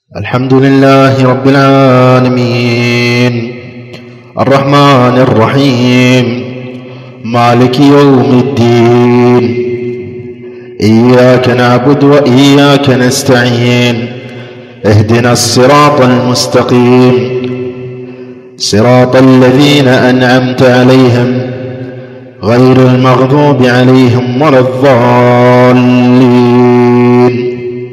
الحمد لله رب العالمين الرحمن الرحيم مالك يوم الدين. إياك نعبد وإياك نستعين. اهدنا الصراط المستقيم صراط الذين أنعمت عليهم غير المغضوب عليهم ولا الضالين.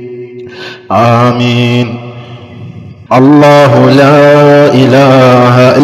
آمين. الله لا إله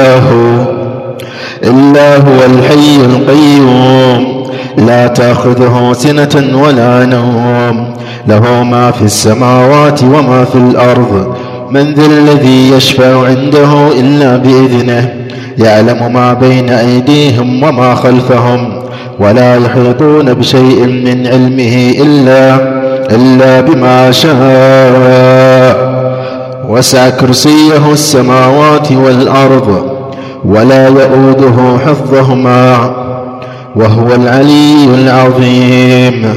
إلا هو الحي القيوم لا تأخذه سنة ولا نوم له ما في السماوات وما في الأرض. من ذا الذي يشفع عنده إلا بإذنه يعلم ما بين أيديهم وما خلفهم ولا يحيطون بشيء من علمه إلا بما شاء. وسع كرسيه السماوات والأرض ولا يؤوده حفظهما وهو العلي العظيم.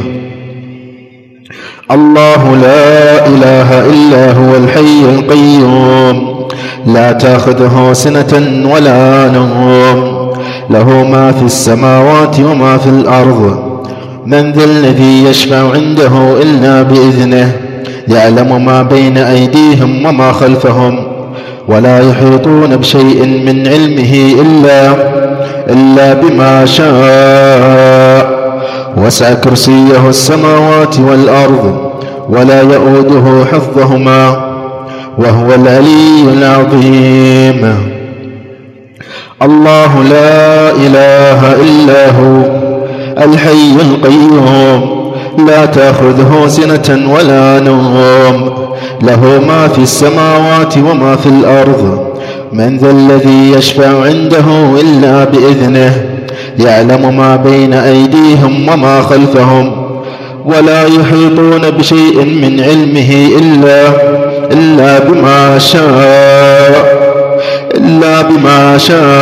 الله لا إله إلا هو الحي القيوم لا تأخذه سنة ولا نوم له ما في السماوات وما في الأرض. من ذا الذي يشفع عنده إلا بإذنه يعلم ما بين أيديهم وما خلفهم ولا يحيطون بشيء من علمه إلا بما شاء. وسع كرسيه السماوات والأرض ولا يؤوده حفظهما وهو العلي العظيم. الله لا إله إلا هو الحي القيوم لا تأخذه سنة ولا نوم له ما في السماوات وما في الأرض. من ذا الذي يشفع عنده إلا بإذنه يعلم ما بين أيديهم وما خلفهم ولا يحيطون بشيء من علمه إلا بما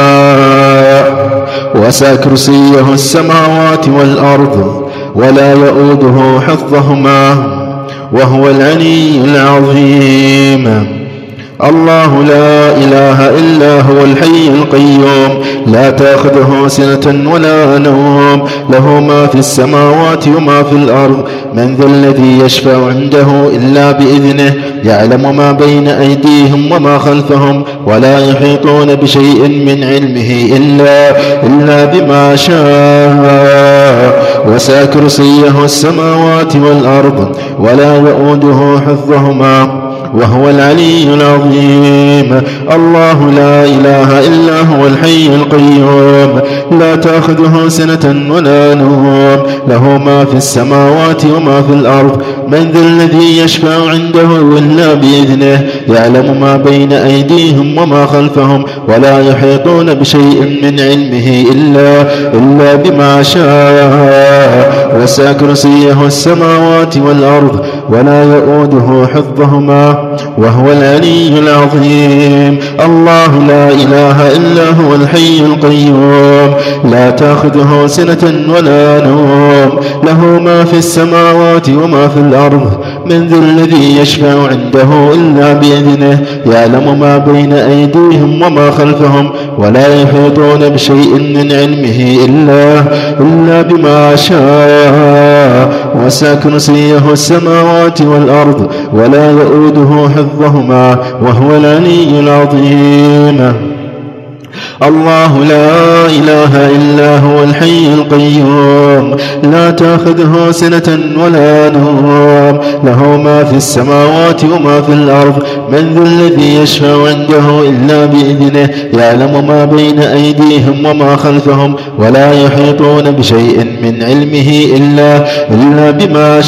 شاء. وسع كرسيه السماوات والأرض ولا يؤوده حفظهما وهو العلي العظيم. الله لا إله إلا هو الحي القيوم لا تأخذه سنة ولا نوم له ما في السماوات وما في الأرض. من ذا الذي يشفع عنده إلا بإذنه يعلم ما بين أيديهم وما خلفهم ولا يحيطون بشيء من علمه إلا بما شاء. وسع كرسيه السماوات والأرض ولا يؤوده حفظهما وهو العلي العظيم. الله لا إله إلا هو الحي القيوم لا تأخذه سنة ولا نوم له ما في السماوات وما في الأرض. من ذا الذي يشفع عنده إلا بإذنه يعلم ما بين أيديهم وما خلفهم ولا يحيطون بشيء من علمه إلا بما شاء. وسع كرسيه السماوات والأرض ولا يؤوده حفظهما وهو العلي العظيم. الله لا إله إلا هو الحي القيوم لا تأخذه سنة ولا نوم له ما في السماوات وما في الأرض. من ذا الذي يشفع عنده إلا بإذنه يعلم ما بين أيديهم وما خلفهم ولا يحيطون بشيء من علمه إلا بما شاء. وسع كرسيه السماوات والأرض ولا يؤوده حفظهما وهو العلي العظيم. الله لا إله إلا هو الحي القيوم لا تأخذه سنة ولا نوم له ما في السماوات وما في الأرض. من ذا الذي يشفع عنده إلا بإذنه يعلم ما بين أيديهم وما خلفهم ولا يحيطون بشيء من علمه إلا بما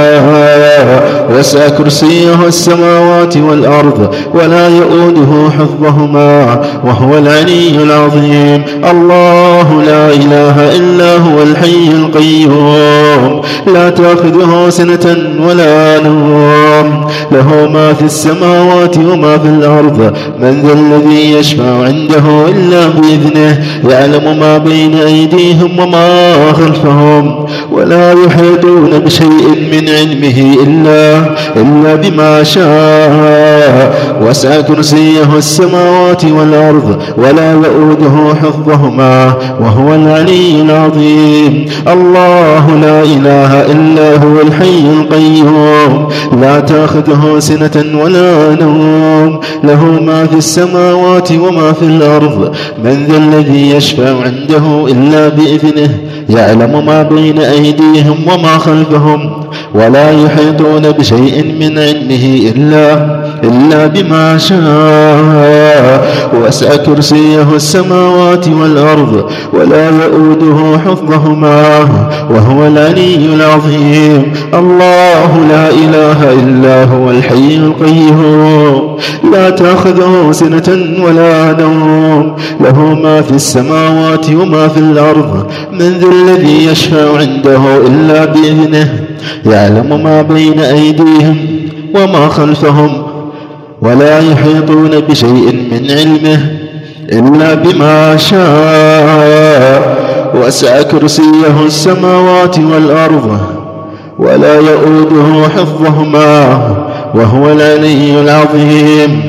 شاء. وسع كرسيه السماوات والأرض ولا يؤوده حفظهما وهو العلي العظيم. الله لا إله إلا هو الحي القيوم لا تأخذه سنة ولا نوم له ما في السماوات وما في الأرض من ذا الذي يشفع عنده إلا بإذنه يعلم ما بين أيديهم وما خلفهم ولا يحيطون بشيء من علمه إلا بما شاء وسع كرسيه السماوات والأرض ولا يؤوده حفظهما وهو العلي العظيم. الله لا إله إلا هو الحي القيوم لا تأخذه سنة ولا نوم له ما في السماوات وما في الأرض من ذا الذي يشفع عنده إلا بإذنه يعلم ما بين أيديهم وما خلفهم ولا يحيطون بشيء من علمه إلا بما شاء وسع كرسيه السماوات والأرض ولا يؤوده حفظهما وهو العلي العظيم. الله لا إله إلا هو الحي القيوم لا تأخذه سنة ولا نوم له ما في السماوات وما في الأرض من ذا الذي يشفع عنده إلا بإذنه يعلم ما بين أيديهم وما خلفهم ولا يحيطون بشيء من علمه إلا بما شاء وسع كرسيه السماوات والأرض ولا يؤوده حفظهما وهو العلي العظيم.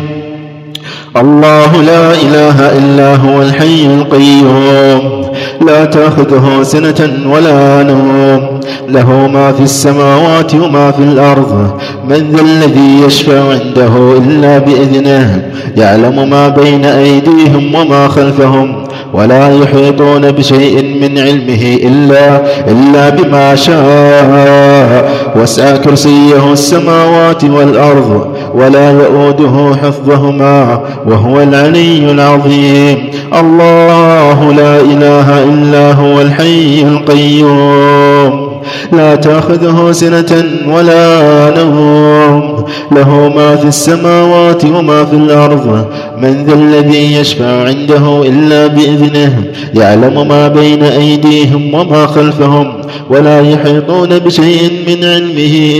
الله لا إله إلا هو الحي القيوم لا تأخذه سنة ولا نوم له ما في السماوات وما في الأرض من ذا الذي يشفع عنده إلا بإذنه يعلم ما بين أيديهم وما خلفهم ولا يحيطون بشيء من علمه إلا بما شاء وسع كرسيه السماوات والأرض ولا يؤوده حفظهما وهو العلي العظيم. الله لا إله إلا هو الحي القيوم لا تأخذه سنة ولا نوم له ما في السماوات وما في الأرض من ذا الذي يشفع عنده إلا بإذنه يعلم ما بين أيديهم وما خلفهم ولا يحيطون بشيء من علمه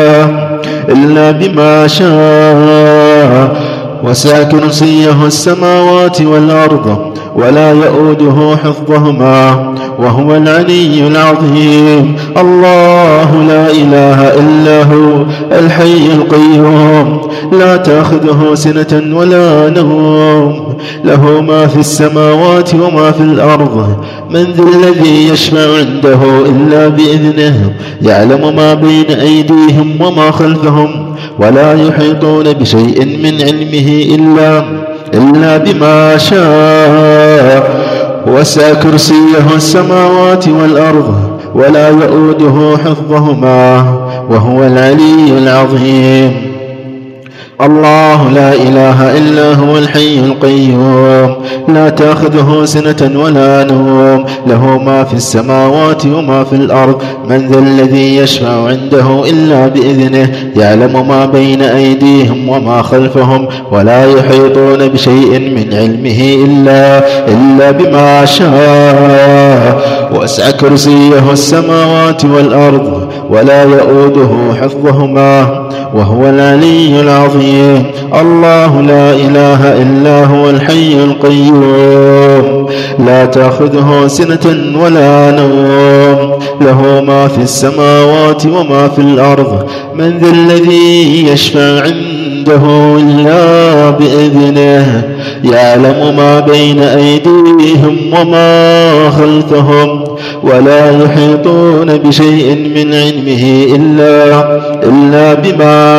إلا بما شاء وسع كرسيه السماوات والأرض ولا يؤوده حفظهما وهو العلي العظيم. الله لا إله إلا هو الحي القيوم لا تأخذه سنة ولا نوم له ما في السماوات وما في الأرض من ذا الذي يشفع عنده إلا بإذنه يعلم ما بين أيديهم وما خلفهم ولا يحيطون بشيء من علمه إلا بما شاء وسع كرسيه السماوات والأرض ولا يؤوده حفظهما وهو العلي العظيم. الله لا إله إلا هو الحي القيوم لا تأخذه سنة ولا نوم له ما في السماوات وما في الأرض من ذا الذي يشفع عنده إلا بإذنه يعلم ما بين أيديهم وما خلفهم ولا يحيطون بشيء من علمه إلا بما شاء وسع كرسيه السماوات والأرض ولا يؤوده حفظهما وهو العلي العظيم. الله لا إله إلا هو الحي القيوم لا تأخذه سنة ولا نوم له ما في السماوات وما في الأرض من ذا الذي يشفع عنده إلا بإذنه يعلم ما بين أيديهم وما خلفهم ولا يحيطون بشيء من علمه إلا بما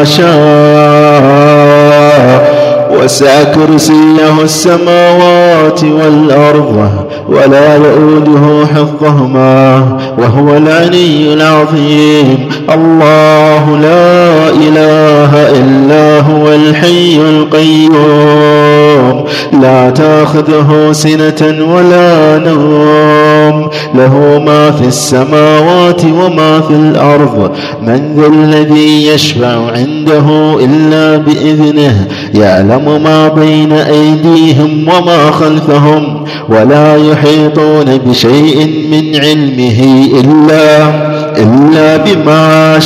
شاء وسع كرسيه السماوات والأرض ولا يؤوده حفظهما وهو العلي العظيم. الله لا إله إلا هو الحي القيوم لا تأخذه سنة ولا نوم له ما في السماوات وما في الأرض من ذا الذي يشفع عنده إلا بإذنه يعلم ما بين أيديهم وما خلفهم ولا يحيطون بشيء من علمه إلا بما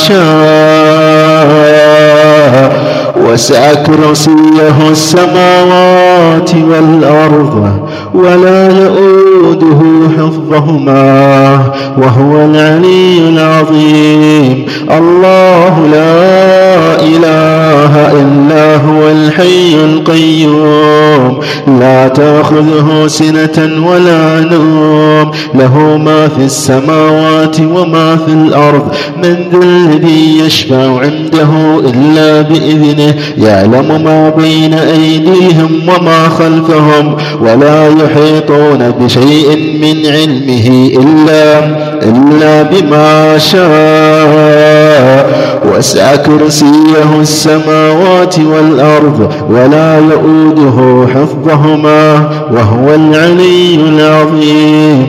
شاء وسع كرسيه السماوات والأرض ولا يؤوده حفظهما وهو العلي العظيم. الله لا إله إلا هو الحي القيوم لا تأخذه سنة ولا نوم له ما في السماوات وما في الأرض من ذا الذي يشفع عنده إلا بإذنه يعلم ما بين أيديهم وما خلفهم ولا يحيطون بشيء من علمه إلا بما شاء وسع كرسيه السماوات والأرض ولا يؤوده حفظهما وهو العلي العظيم.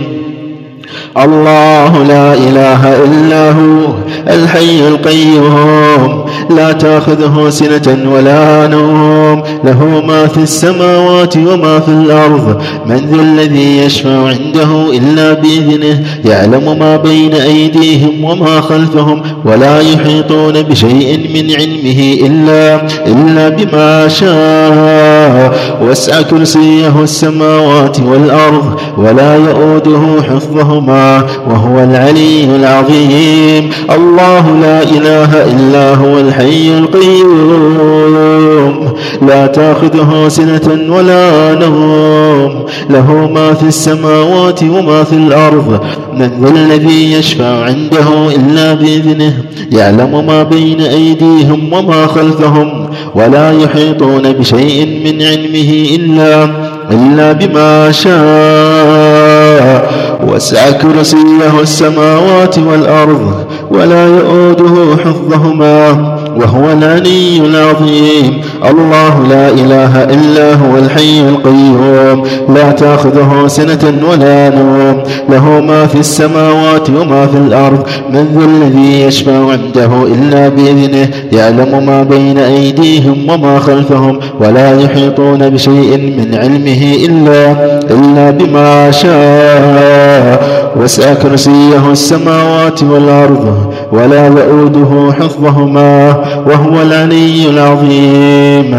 الله لا إله إلا هو الحي القيوم لا تأخذه سنة ولا نوم له ما في السماوات وما في الأرض من ذا الذي يشفع عنده إلا بإذنه يعلم ما بين أيديهم وما خلفهم ولا يحيطون بشيء من علمه إلا بما شاء وسع كرسيه السماوات والأرض ولا يؤوده حفظهما وهو العلي العظيم. الله لا إله إلا هو الحي القيوم لا تأخذه سنة ولا نوم له ما في السماوات وما في الأرض من ذا الذي يشفع عنده إلا بإذنه يعلم ما بين أيديهم وما خلفهم ولا يحيطون بشيء من علمه إلا بما شاء وسع كرسيه السماوات والأرض ولا يؤوده حفظهما وهو العلي العظيم. الله لا إله إلا هو الحي القيوم لا تأخذه سنة ولا نوم له ما في السماوات وما في الأرض من ذا الذي يشفع عنده إلا بإذنه يعلم ما بين أيديهم وما خلفهم ولا يحيطون بشيء من علمه إلا بما شاء وسع كرسيه السماوات والأرض ولا يؤوده حفظهما وهو العلي العظيم.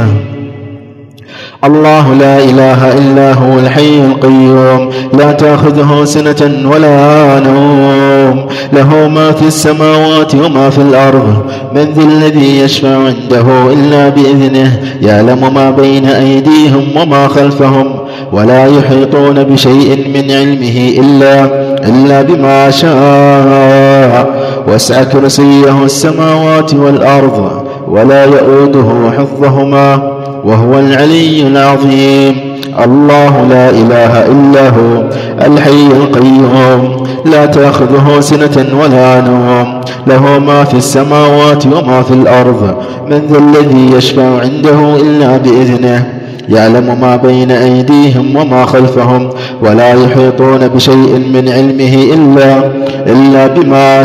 الله لا إله إلا هو الحي القيوم لا تأخذه سنة ولا نوم له ما في السماوات وما في الأرض من ذا الذي يشفع عنده إلا بإذنه يعلم ما بين أيديهم وما خلفهم ولا يحيطون بشيء من علمه إلا بما شاء وسع كرسيه السماوات والأرض ولا يؤوده حفظهما وهو العلي العظيم. الله لا إله إلا هو الحي القيوم لا تأخذه سنة ولا نوم له ما في السماوات وما في الأرض من ذا الذي يشفع عنده إلا بإذنه يعلم ما بين أيديهم وما خلفهم ولا يحيطون بشيء من علمه إلا بما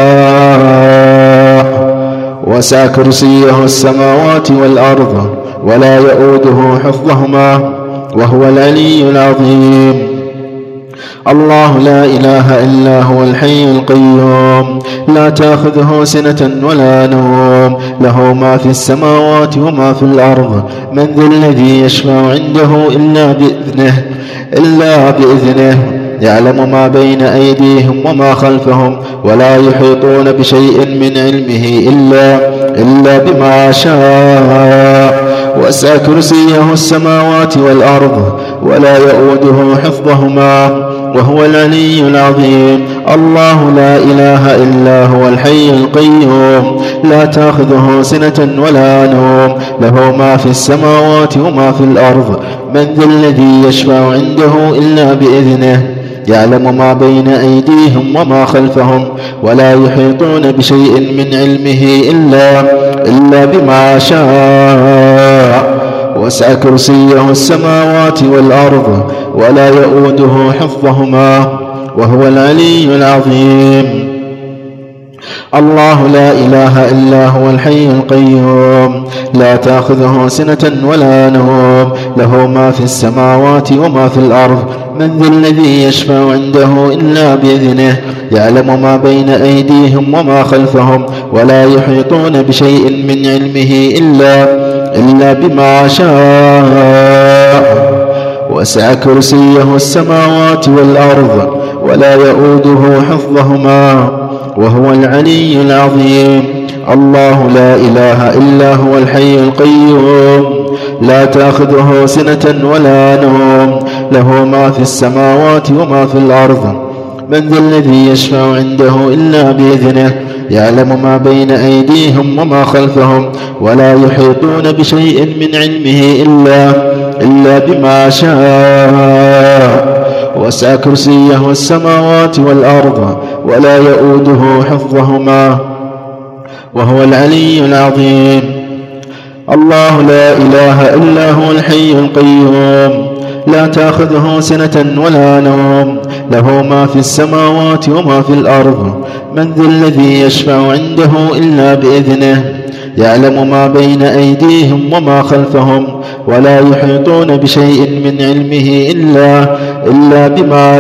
شاء وسع كرسيه السماوات والأرض ولا يؤوده حفظهما وهو العلي العظيم. الله لا إله إلا هو الحي القيوم لا تأخذه سنة ولا نوم له ما في السماوات وما في الأرض من ذا الذي يشفع عنده إلا بإذنه يعلم ما بين أيديهم وما خلفهم ولا يحيطون بشيء من علمه إلا بما شاء وسع كرسيه السماوات والأرض ولا يؤوده حفظهما وهو العلي العظيم. الله لا إله إلا هو الحي القيوم لا تأخذه سنة ولا نوم له ما في السماوات وما في الأرض من ذا الذي يشفع عنده إلا بإذنه يعلم ما بين أيديهم وما خلفهم ولا يحيطون بشيء من علمه إلا بما شاء وسع كرسيه السماوات والأرض ولا يؤوده حفظهما وهو العلي العظيم. الله لا إله إلا هو الحي القيوم لا تأخذه سنة ولا نوم له ما في السماوات وما في الأرض من ذا الذي يشفع عنده إلا بإذنه يعلم ما بين أيديهم وما خلفهم ولا يحيطون بشيء من علمه إلا بما شاء وسع كرسيه السماوات والأرض ولا يؤوده حفظهما وهو العلي العظيم الله لا إله إلا هو الحي القيوم لا تأخذه سنة ولا نوم له ما في السماوات وما في الأرض من ذا الذي يشفع عنده إلا بإذنه يعلم ما بين أيديهم وما خلفهم ولا يحيطون بشيء من علمه إلا بما شاء وسع كرسيه السماوات والأرض ولا يؤوده حفظهما وهو العلي العظيم الله لا إله إلا هو الحي القيوم لا تأخذه سنة ولا نوم له ما في السماوات وما في الأرض من ذا الذي يشفع عنده إلا بإذنه يعلم ما بين أيديهم وما خلفهم ولا يحيطون بشيء من علمه إلا بما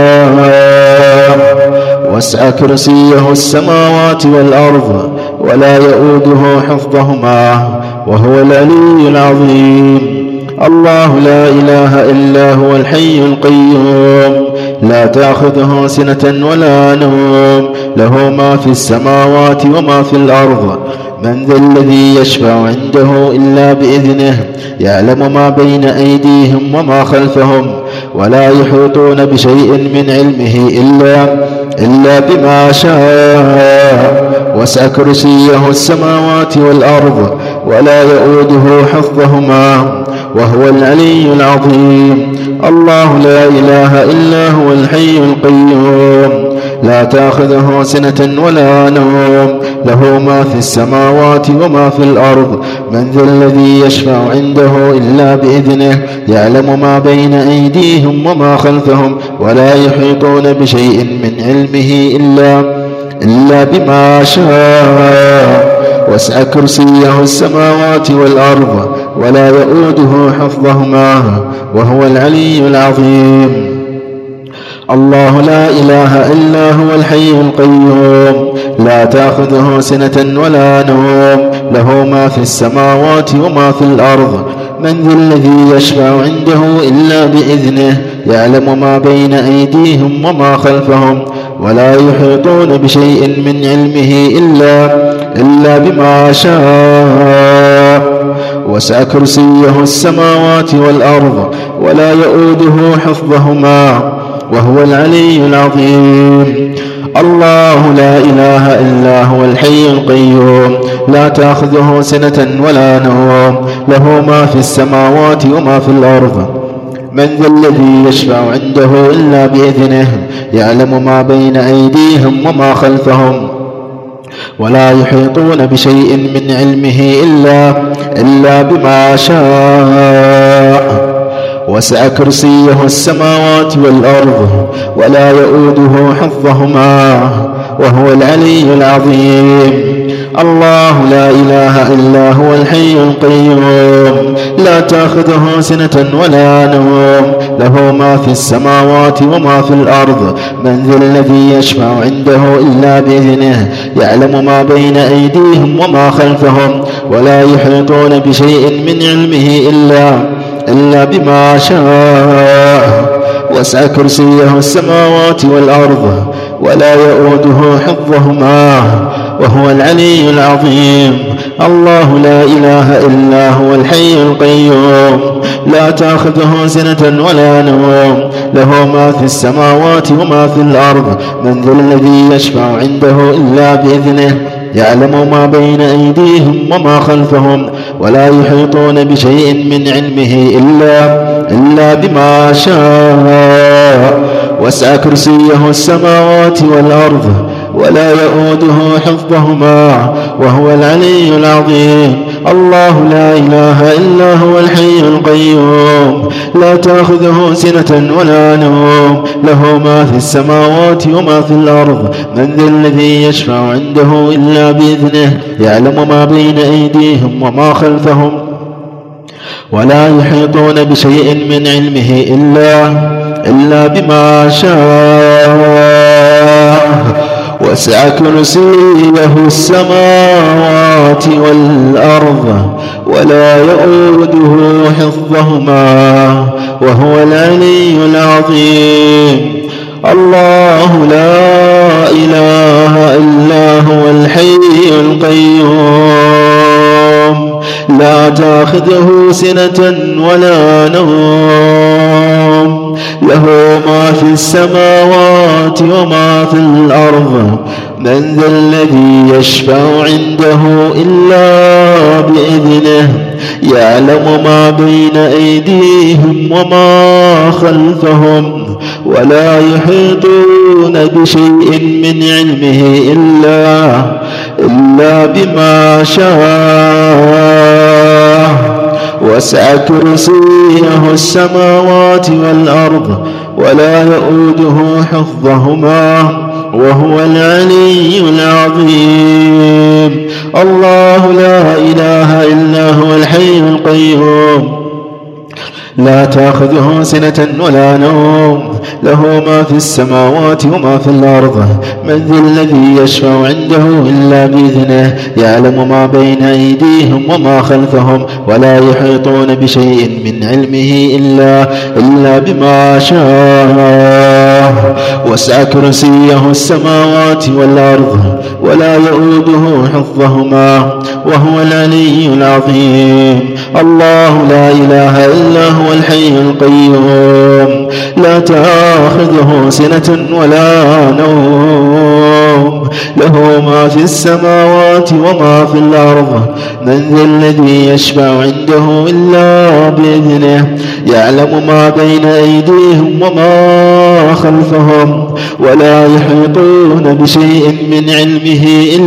شاء وسع كرسيه السماوات والأرض ولا يؤوده حفظهما وهو العلي العظيم الله لا إله إلا هو الحي القيوم لا تأخذه سنة ولا نوم له ما في السماوات وما في الأرض من ذا الذي يشفع عنده إلا بإذنه يعلم ما بين أيديهم وما خلفهم ولا يحيطون بشيء من علمه إلا بما شاء وسع كرسيه السماوات والأرض ولا يؤوده حفظهما وهو العلي العظيم الله لا إله إلا هو الحي القيوم لا تأخذه سنة ولا نوم له ما في السماوات وما في الأرض من ذا الذي يشفع عنده إلا بإذنه يعلم ما بين أيديهم وما خلفهم ولا يحيطون بشيء من علمه إلا بما شاء وسع كرسيه السماوات والأرض ولا يؤوده حفظهما وهو العلي العظيم الله لا إله إلا هو الحي القيوم لا تأخذه سنة ولا نوم له ما في السماوات وما في الأرض من ذا الذي يشفع عنده إلا بإذنه يعلم ما بين أيديهم وما خلفهم ولا يحيطون بشيء من علمه إلا بما شاء وسع كرسيه السماوات والأرض ولا يؤوده حفظهما وهو العلي العظيم الله لا إله إلا هو الحي القيوم لا تأخذه سنة ولا نوم له ما في السماوات وما في الأرض من ذا الذي يشفع عنده إلا بإذنه يعلم ما بين أيديهم وما خلفهم ولا يحيطون بشيء من علمه إلا بما شاء وسع كرسيه السماوات والأرض ولا يؤوده حفظهما وهو العلي العظيم الله لا إله إلا هو الحي القيوم لا تأخذه سنة ولا نوم له ما في السماوات وما في الأرض من ذا الذي يشفع عنده إلا بإذنه يعلم ما بين أيديهم وما خلفهم ولا يحيطون بشيء من علمه إلا بما شاء وسع كرسيه السماوات والأرض ولا يؤوده حفظهما وهو العلي العظيم الله لا إله إلا هو الحي القيوم لا تأخذه سنة ولا نوم له ما في السماوات وما في الأرض من ذا الذي يشفع عنده إلا بإذنه يعلم ما بين أيديهم وما خلفهم ولا يحيطون بشيء من علمه إلا بما شاء وسع كرسيه السماوات والأرض ولا يؤوده حفظهما وهو العلي العظيم الله لا إله إلا هو الحي القيوم لا تأخذه سنة ولا نوم له ما في السماوات وما في الأرض من ذا الذي يشفع عنده إلا بإذنه يعلم ما بين أيديهم وما خلفهم ولا يحيطون بشيء من علمه إلا بما شاء وسع كرسيه السماوات والأرض ولا يؤوده حفظهما وهو العلي العظيم الله لا إله إلا هو الحي القيوم لا تأخذه سنة ولا نوم له ما في السماوات وما في الأرض من ذا الذي يشفع عنده إلا بإذنه يعلم ما بين أيديهم وما خلفهم ولا يحيطون بشيء من علمه إلا بما شاء وسع كرسيه السماوات والأرض ولا يؤوده حفظهما وهو العلي العظيم الله لا إله إلا هو الحي القيوم لا تأخذه سنة ولا نوم له ما في السماوات وما في الأرض من ذا الذي يشفع عنده إلا بإذنه يعلم ما بين أيديهم وما خلفهم ولا يحيطون بشيء من علمه إلا بما شاء وسع كرسيه السماوات والأرض ولا يؤوده حفظهما وهو العلي العظيم الله لا إله إلا هو الحي القيوم لا تأخذه سنة ولا نوم له ما في السماوات وما في الأرض من ذا الذي يشفع عنده إلا بإذنه يعلم ما بين أيديهم وما خلفهم ولا يحيطون بشيء من علمه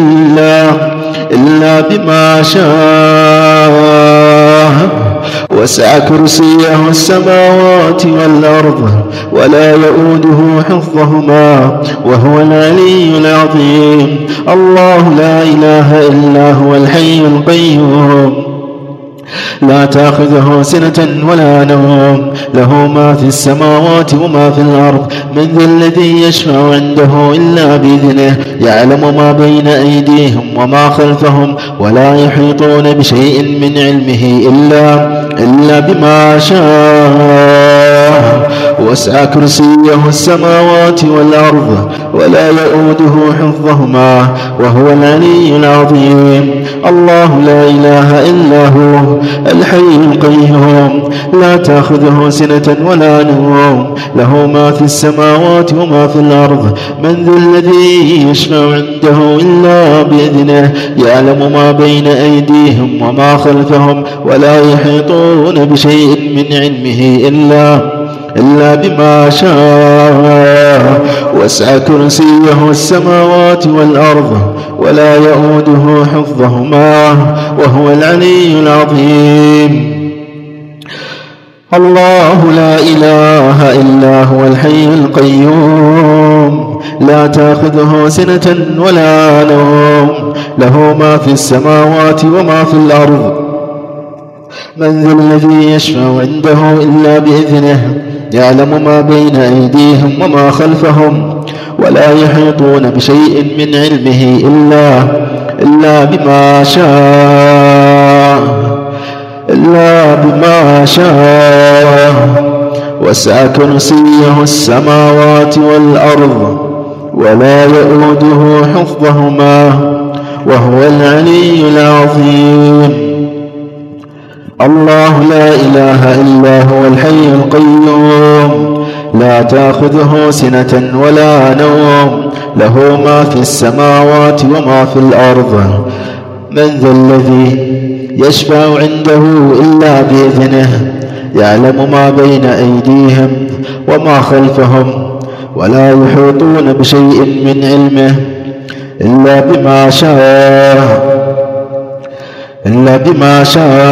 إلا بما شاء وسع كرسيه السماوات والأرض ولا يؤوده حفظهما وهو العلي العظيم الله لا إله إلا هو الحي القيوم لا تأخذه سنة ولا نوم له ما في السماوات وما في الأرض من ذا الذي يشفع عنده إلا بإذنه يعلم ما بين أيديهم وما خلفهم ولا يحيطون بشيء من علمه إلا بما شاء وسع كرسيه السماوات والأرض ولا يؤوده حفظهما وهو العلي العظيم الله لا إله إلا هو الحي القيوم لا تأخذه سنة ولا نوم له ما في السماوات وما في الأرض من ذا الذي يشفع عنده إلا بإذنه يعلم ما بين أيديهم وما خلفهم ولا يحيطون بشيء من علمه إلا بما شاء وسع كرسيه السماوات والأرض ولا يؤوده حفظهما وهو العلي العظيم الله لا إله إلا هو الحي القيوم لا تأخذه سنة ولا نوم له ما في السماوات وما في الأرض من ذا الذي يشفع عنده إلا بإذنه يعلم ما بين أيديهم وما خلفهم ولا يحيطون بشيء من علمه إلا بما شاء وسع كرسيه السماوات والأرض ولا يؤوده حفظهما وهو العلي العظيم الله لا إله إلا هو الحي القيوم لا تأخذه سنة ولا نوم له ما في السماوات وما في الأرض من ذا الذي يشفع عنده إلا بإذنه يعلم ما بين أيديهم وما خلفهم ولا يحيطون بشيء من علمه إلا بما شاء إلا بما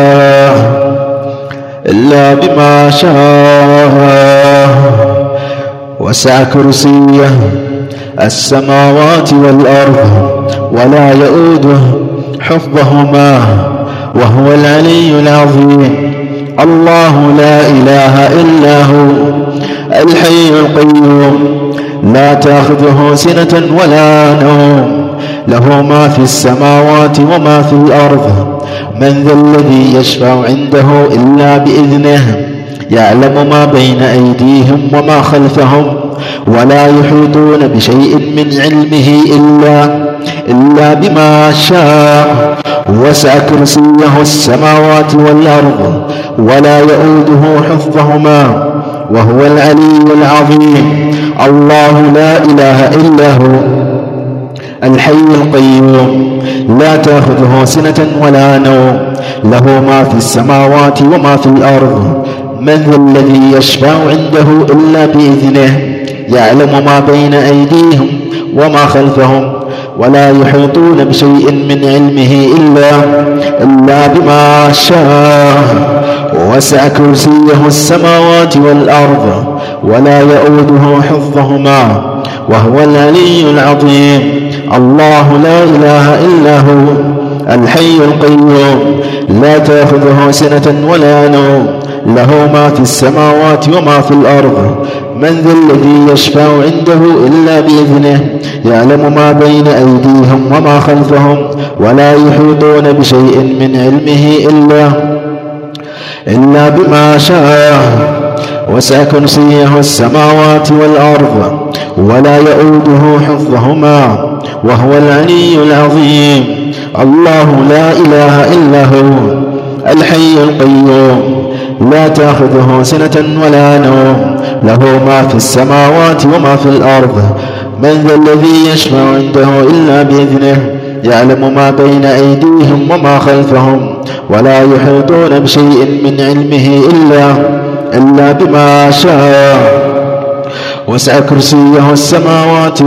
شاء وسع كرسيه السماوات والأرض ولا يؤوده حفظهما وهو العلي العظيم. الله لا إله إلا هو الحي القيوم لا تأخذه سنة ولا نوم له ما في السماوات وما في الأرض. من ذا الذي يشفع عنده إلا بإذنه يعلم ما بين أيديهم وما خلفهم ولا يحيطون بشيء من علمه إلا بما شاء وسع كرسيه السماوات والأرض ولا يؤوده حفظهما وهو العلي العظيم. الله لا إله إلا هو الحي القيوم لا تأخذه سنة ولا نوم له ما في السماوات وما في الأرض. من ذا الذي يشفع عنده إلا بإذنه يعلم ما بين أيديهم وما خلفهم ولا يحيطون بشيء من علمه إلا بما شاء وسع كرسيه السماوات والأرض ولا يؤوده حفظهما وهو العلي العظيم. الله لا إله إلا هو الحي القيوم لا تأخذه سنة ولا نوم له ما في السماوات وما في الأرض. من ذا الذي يشفع عنده إلا بإذنه يعلم ما بين أيديهم وما خلفهم ولا يحيطون بشيء من علمه إلا بما شاء وسع كرسيه السماوات والأرض ولا يؤوده حفظهما وهو العلي العظيم. الله لا إله إلا هو الحي القيوم لا تأخذه سنة ولا نوم له ما في السماوات وما في الأرض. من ذا الذي يشفع عنده إلا بإذنه يعلم ما بين أيديهم وما خلفهم ولا يحيطون بشيء من علمه إلا بما شاء وسع كرسيه السماوات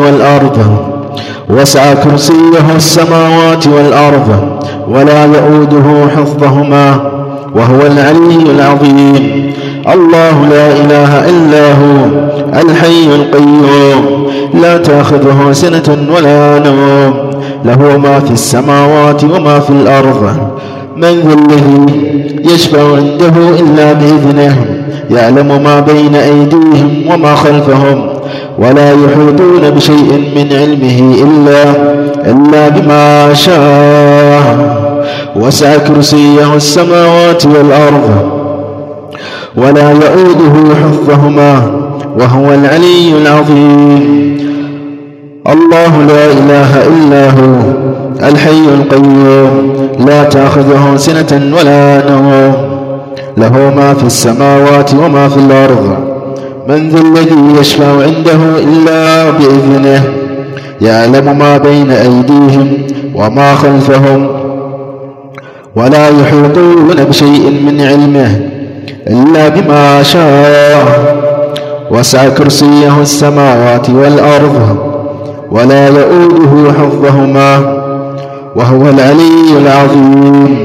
والأرض ولا يؤوده حفظهما وهو العلي العظيم. الله لا إله إلا هو الحي القيوم لا تأخذه سنة ولا نوم له ما في السماوات وما في الأرض. من ذا الذي يشفع عنده إلا بإذنه يعلم ما بين أيديهم وما خلفهم ولا يحيطون بشيء من علمه إلا بما شاء وسع كرسيه السماوات والأرض ولا يؤوده حفظهما وهو العلي العظيم. الله لا إله إلا هو الحي القيوم لا تأخذه سنة ولا نوم له ما في السماوات وما في الأرض. من ذا الذي يشفع عنده إلا بإذنه يعلم ما بين أيديهم وما خلفهم ولا يحيطون بشيء من علمه إلا بما شاء وسع كرسيه السماوات والأرض ولا يؤوده حفظهما وهو العلي العظيم.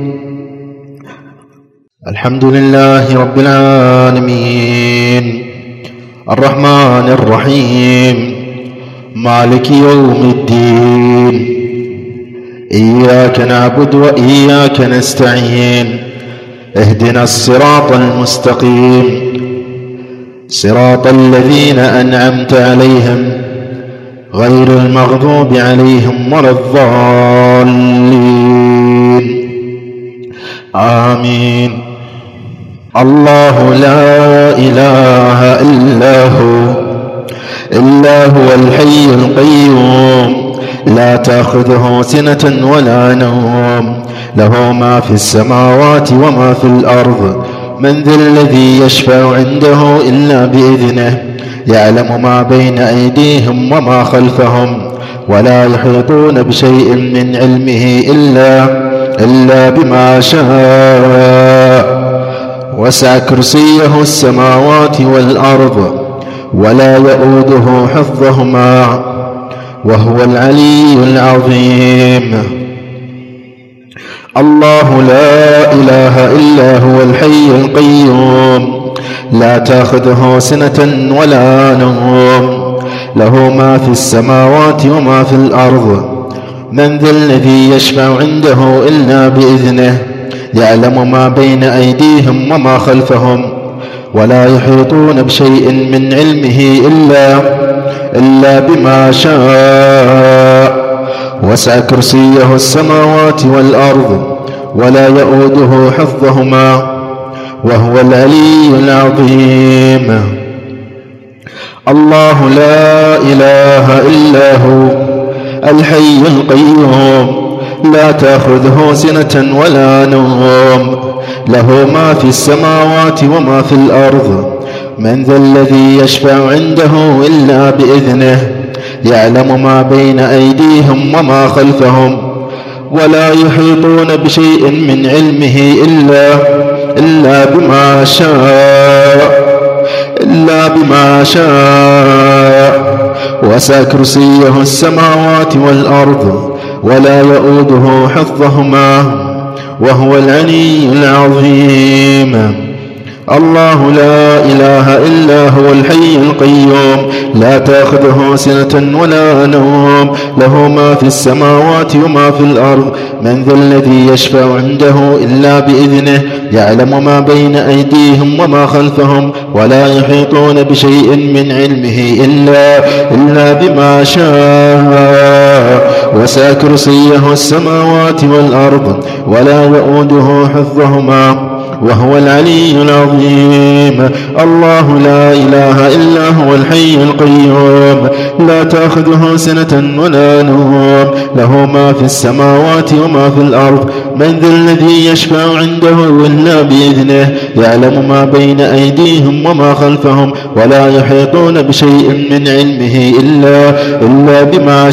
الحمد لله رب العالمين الرحمن الرحيم مالك يوم الدين إياك نعبد وإياك نستعين اهدنا الصراط المستقيم صراط الذين أنعمت عليهم غير المغضوب عليهم ولا الضالين آمين. الله لا إله إلا هو الحي القيوم لا تأخذه سنة ولا نوم له ما في السماوات وما في الأرض. من ذا الذي يشفع عنده إلا بإذنه يعلم ما بين أيديهم وما خلفهم ولا يحيطون بشيء من علمه إلا بما شاء وسع كرسيه السماوات والأرض ولا يؤوده حفظهما وهو العلي العظيم. الله لا إله إلا هو الحي القيوم لا تأخذه سنة ولا نوم له ما في السماوات وما في الأرض من ذا الذي يشفع عنده إلا بإذنه يعلم ما بين أيديهم وما خلفهم ولا يحيطون بشيء من علمه إلا بما شاء وسع كرسيه السماوات والأرض ولا يؤوده حفظهما وهو العلي العظيم. الله لا إله إلا هو الحي القيوم لا تأخذه سنة ولا نوم له ما في السماوات وما في الأرض من ذا الذي يشفع عنده إلا بإذنه يعلم ما بين أيديهم وما خلفهم ولا يحيطون بشيء من علمه إلا بما شاء وسع كرسيه السماوات والأرض ولا يؤوده حفظهما وهو العلي العظيم. الله لا إله إلا هو الحي القيوم لا تأخذه سنة ولا نوم له ما في السماوات وما في الأرض من ذا الذي يشفع عنده إلا بإذنه يعلم ما بين أيديهم وما خلفهم ولا يحيطون بشيء من علمه إلا بما شاء وسع كرسيه السماوات والأرض ولا يؤوده حفظهما وهو العلي العظيم. الله لا إله إلا هو الحي القيوم لا تأخذه سنة ولا نوم له ما في السماوات وما في الأرض من ذا الذي يشفع عنده إلا بإذنه يعلم ما بين أيديهم وما خلفهم ولا يحيطون بشيء من علمه إلا بما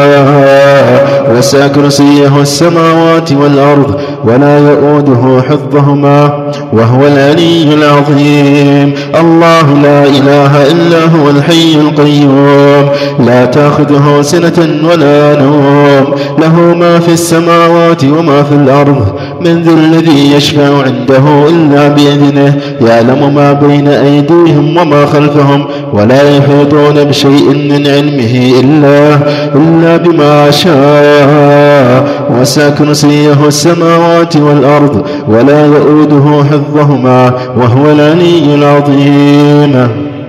شاء وسع كرسيه السماوات والأرض ولا يؤوده حفظهما وهو العلي العظيم. الله لا إله إلا هو الحي القيوم لا تأخذه سنة ولا نوم له ما في السماوات وما في الأرض من ذا الذي يشفع عنده إلا بإذنه يعلم ما بين أيديهم وما خلفهم ولا يحيطون بشيء من علمه إلا بما شاء وسع كرسيه السماوات والأرض ولا يؤوده حفظهما وهو العلي العظيم.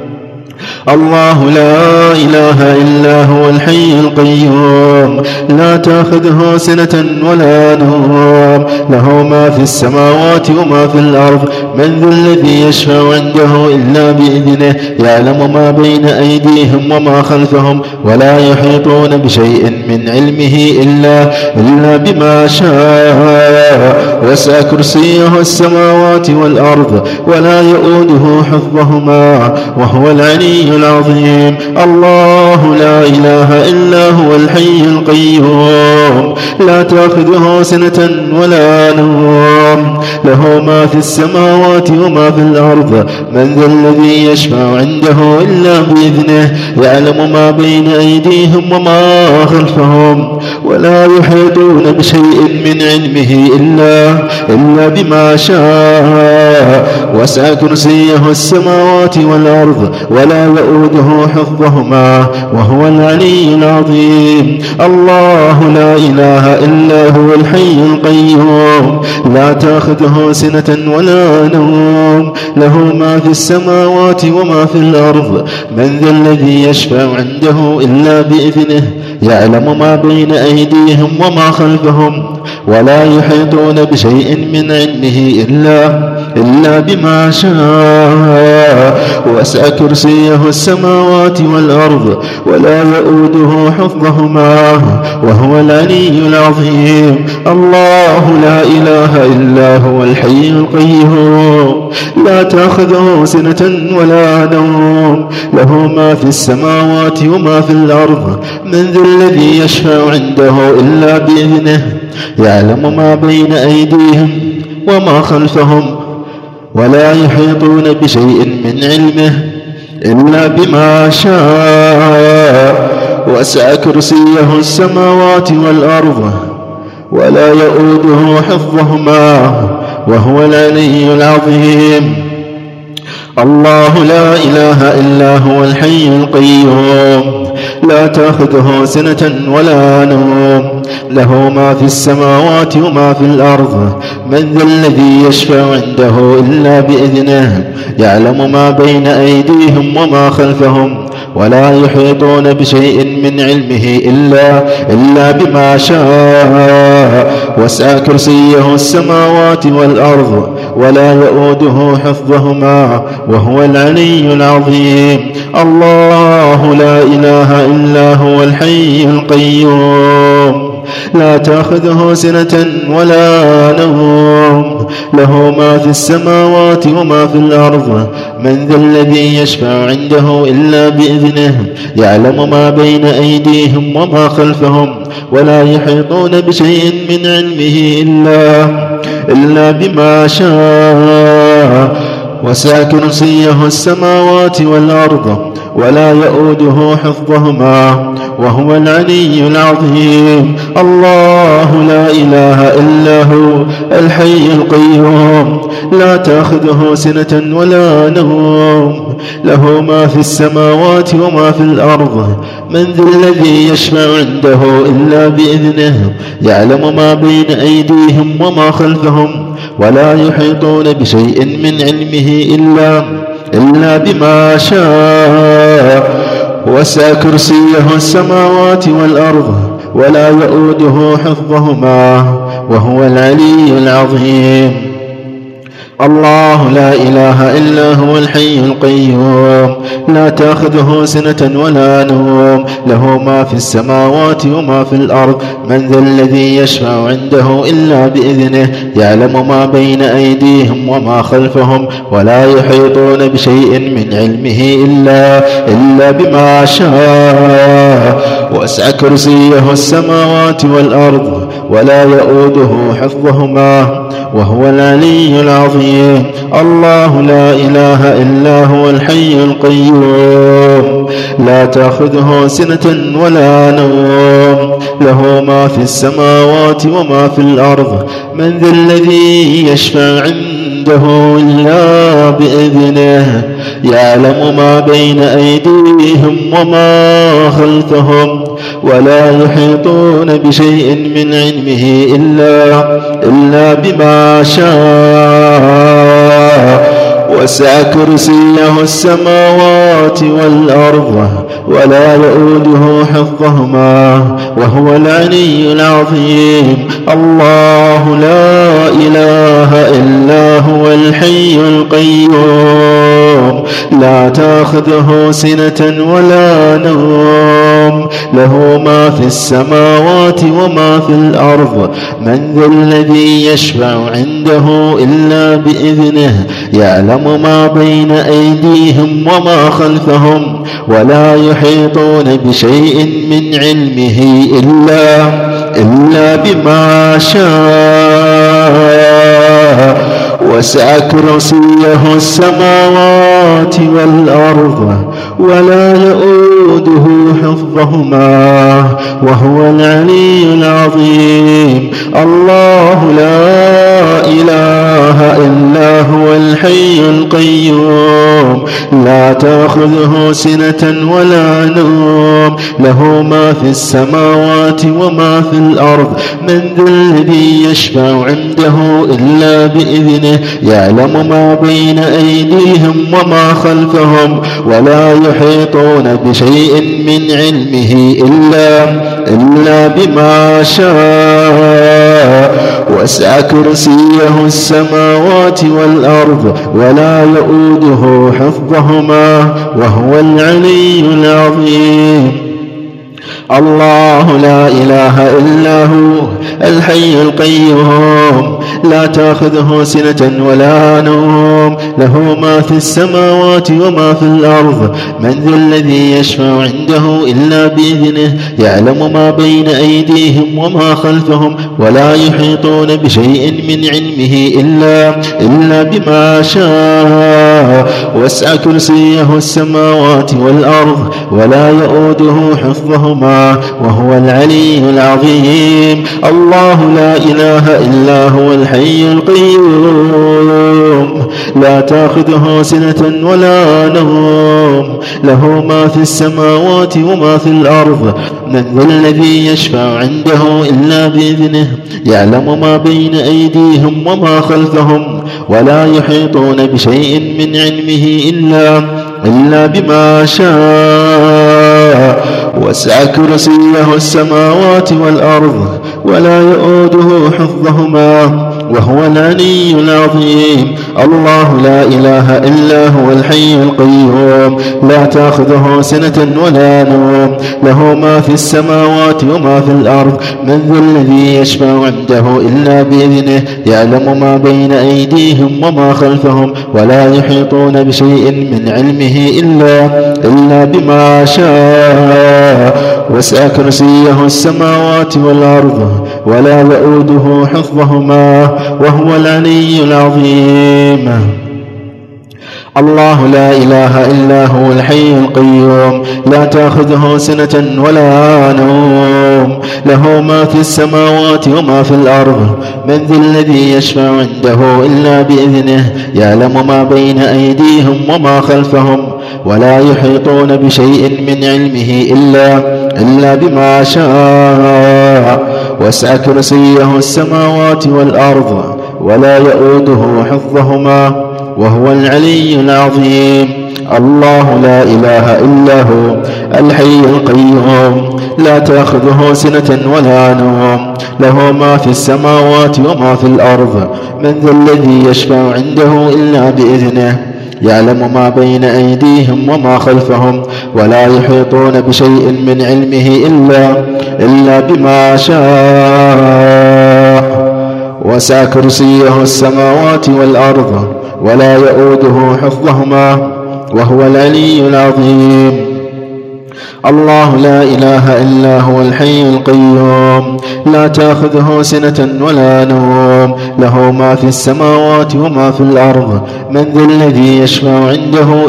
الله لا إله إلا هو الحي القيوم لا تأخذه سنة ولا نوم له ما في السماوات وما في الأرض من ذا الذي يشفع عنده إلا بإذنه يعلم ما بين أيديهم وما خلفهم ولا يحيطون بشيء من علمه إلا بما شاء وسع كرسيه السماوات والأرض ولا يؤوده حفظهما وهو العلي العظيم. الله لا إله إلا هو الحي القيوم لا تأخذه سنة ولا نوم له ما في السماوات وما في الأرض من ذا الذي يشفع عنده إلا بإذنه يعلم ما بين أيديهم وما خلفهم ولا يحيطون بشيء من علمه إلا بما شاء وسع كرسيه السماوات والأرض ولا يؤوده حفظهما وهو العلي العظيم. الله لا إله إلا هو الحي القيوم لا تأخذه سنة ولا نوم له ما في السماوات وما في الأرض من ذا الذي يشفع عنده إلا بإذنه يعلم ما بين أيديهم وما خلفهم ولا يحيطون بشيء من علمه إلا بما شاء وسع كرسيه السماوات والأرض ولا يؤوده حفظهما وهو العلي العظيم. الله لا إله إلا هو الحي القيوم لا تأخذه سنة ولا نوم له ما في السماوات وما في الأرض من ذا الذي يشفع عنده إلا بإذنه يعلم ما بين أيديهم وما خلفهم ولا يحيطون بشيء من علمه إلا بما شاء وسع كرسيه السماوات والأرض ولا يؤوده حفظهما وهو العلي العظيم. الله لا إله إلا هو الحي القيوم لا تأخذه سنة ولا نوم له ما في السماوات وما في الأرض من ذا الذي يشفع عنده إلا بإذنه يعلم ما بين أيديهم وما خلفهم ولا يحيطون بشيء من علمه إلا بما شاء وسع كرسيه السماوات والأرض ولا يؤوده حفظهما وهو العلي العظيم. الله لا إله إلا هو الحي القيوم لا تأخذه سنة ولا نوم له ما في السماوات وما في الأرض من ذا الذي يشفع عنده إلا بإذنه يعلم ما بين أيديهم وما خلفهم ولا يحيطون بشيء من علمه إلا بما شاء وسع كرسيه السماوات والأرض ولا يؤوده حفظهما وهو العلي العظيم. الله لا إله إلا هو الحي القيوم لا تأخذه سنة ولا نوم له ما في السماوات وما في الأرض من ذا الذي يشفع عنده إلا بإذنه يعلم ما بين أيديهم وما خلفهم ولا يحيطون بشيء من علمه إلا بما شاء وسع كرسيه السماوات والأرض ولا يؤوده حفظهما وهو العلي العظيم. الله لا إله إلا هو الحي القيوم لا تأخذه سنة ولا نوم له ما في السماوات وما في الأرض من ذا الذي يشفع عنده إلا بإذنه يعلم ما بين أيديهم وما خلفهم ولا يحيطون بشيء من علمه إلا بما شاء وسع كرسيه السماوات والأرض ولا يؤوده حفظهما وهو العلي العظيم. الله لا إله إلا هو الحي القيوم لا تأخذه سنة ولا نوم له ما في السماوات وما في الأرض من ذا الذي يشفع عنده إلا بإذنه يعلم ما بين أيديهم وما خلفهم ولا يحيطون بشيء من علمه إلا بما شاء وسع كرسيه السماوات والأرض ولا يؤوده حفظهما وهو العلي العظيم. الله لا إله إلا هو الحي القيوم لا تأخذه سنة ولا نوم له ما في السماوات وما في الأرض من ذا الذي يشفع عنده إلا بإذنه يعلم ما بين أيديهم وما خلفهم ولا يحيطون بشيء من علمه إلا بما شاء وسع كرسيه السماوات والأرض ولا يؤوده حفظهما وهو العلي العظيم. الله لا إله إلا هو الحي القيوم لا تأخذه سنة ولا نوم له ما في السماوات وما في الأرض من ذا الذي يشفع عنده إلا بإذنه يعلم ما بين أيديهم وما خلفهم ولا يحيطون بشيء من علمه إلا بما شاء وسع كرسيه السماوات والأرض ولا يؤوده حفظهما وهو العلي العظيم. الله لا إله إلا هو الحي القيوم لا تأخذه سنة ولا نوم له ما في السماوات وما في الأرض من ذا الذي يشفع عنده إلا بإذنه يعلم ما بين أيديهم وما خلفهم ولا يحيطون بشيء من علمه إلا بما شاء وسع كرسيه السماوات والأرض ولا يؤوده حفظهما وهو العلي العظيم. الله لا إله إلا هو الحي القيوم لا تأخذه سنة ولا نوم له ما في السماوات وما في الأرض من ذا الذي يشفع عنده إلا بإذنه يعلم ما بين أيديهم وما خلفهم ولا يحيطون بشيء من علمه إلا بما شاء وسع كرسيه السماوات والأرض ولا يؤوده حفظهما وهو العلي العظيم. الله لا إله إلا هو الحي القيوم لا تأخذه سنة ولا نوم له ما في السماوات وما في الأرض من ذا الذي يشفع عنده إلا بإذنه يعلم ما بين أيديهم وما خلفهم ولا يحيطون بشيء من علمه إلا بما شاء وسع كرسيه السماوات والأرض ولا يؤوده حفظهما وهو العلي العظيم. الله لا إله إلا هو الحي القيوم لا تأخذه سنة ولا نوم له ما في السماوات وما في الأرض من ذا الذي يشفع عنده إلا بإذنه يعلم ما بين أيديهم وما خلفهم ولا يحيطون بشيء من علمه إلا بما شاء وسع كرسيه السماوات والأرض ولا يؤوده حفظهما وهو العلي العظيم. الله لا إله إلا هو الحي القيوم لا تأخذه سنة ولا نوم له ما في السماوات وما في الأرض من ذا الذي يشفع عنده إلا بإذنه يعلم ما بين أيديهم وما خلفهم ولا يحيطون بشيء من علمه إلا بما شاء وسع كرسيه السماوات والأرض ولا يؤوده حفظهما وهو العلي العظيم. الله لا إله إلا هو الحي القيوم لا تأخذه سنة ولا نوم له ما في السماوات وما في الأرض من ذا الذي يشفع عنده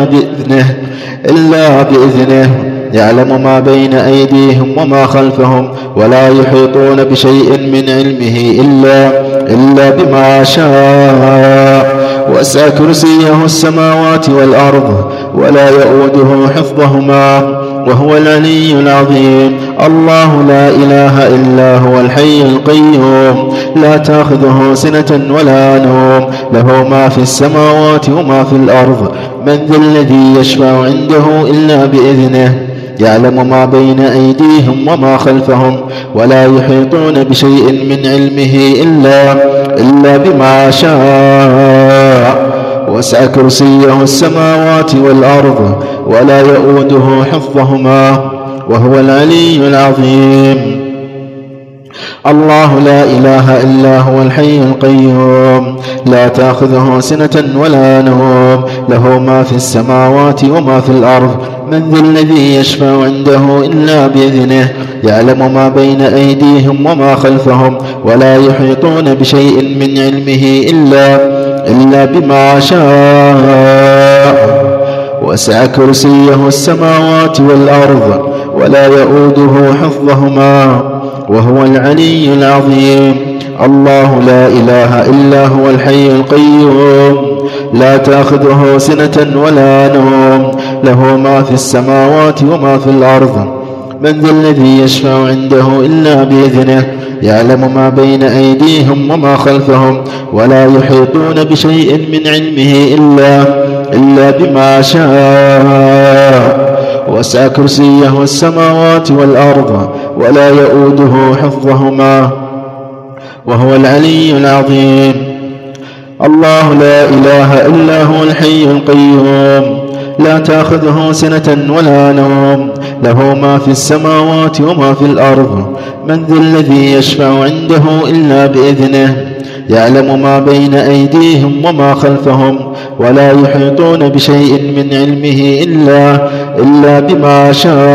إلا بإذنه يعلم ما بين أيديهم وما خلفهم ولا يحيطون بشيء من علمه إلا بما شاء وسع كرسيه السماوات والأرض ولا يؤوده حفظهما وهو العلي العظيم. الله لا إله إلا هو الحي القيوم لا تأخذه سنة ولا نوم له ما في السماوات وما في الأرض من ذا الذي يشفع عنده إلا بإذنه يعلم ما بين أيديهم وما خلفهم ولا يحيطون بشيء من علمه إلا بما شاء وسع كرسيه السماوات والأرض ولا يؤوده حفظهما وهو العلي العظيم. الله لا إله إلا هو الحي القيوم لا تأخذه سنة ولا نوم له ما في السماوات وما في الأرض من ذا الذي يشفع عنده إلا بإذنه يعلم ما بين أيديهم وما خلفهم ولا يحيطون بشيء من علمه إلا بما شاء وسع كرسيه السماوات والأرض ولا يؤوده حفظهما وهو العلي العظيم. الله لا إله إلا هو الحي القيوم لا تأخذه سنة ولا نوم له ما في السماوات وما في الأرض من ذا الذي يشفع عنده إلا بإذنه يعلم ما بين أيديهم وما خلفهم ولا يحيطون بشيء من علمه إلا بما شاء وسع كرسيه السماوات والأرض ولا يؤوده حفظهما وهو العلي العظيم. الله لا إله إلا هو الحي القيوم لا تأخذه سنة ولا نوم له ما في السماوات وما في الأرض من ذا الذي يشفع عنده إلا بإذنه يعلم ما بين أيديهم وما خلفهم ولا يحيطون بشيء من علمه إلا بما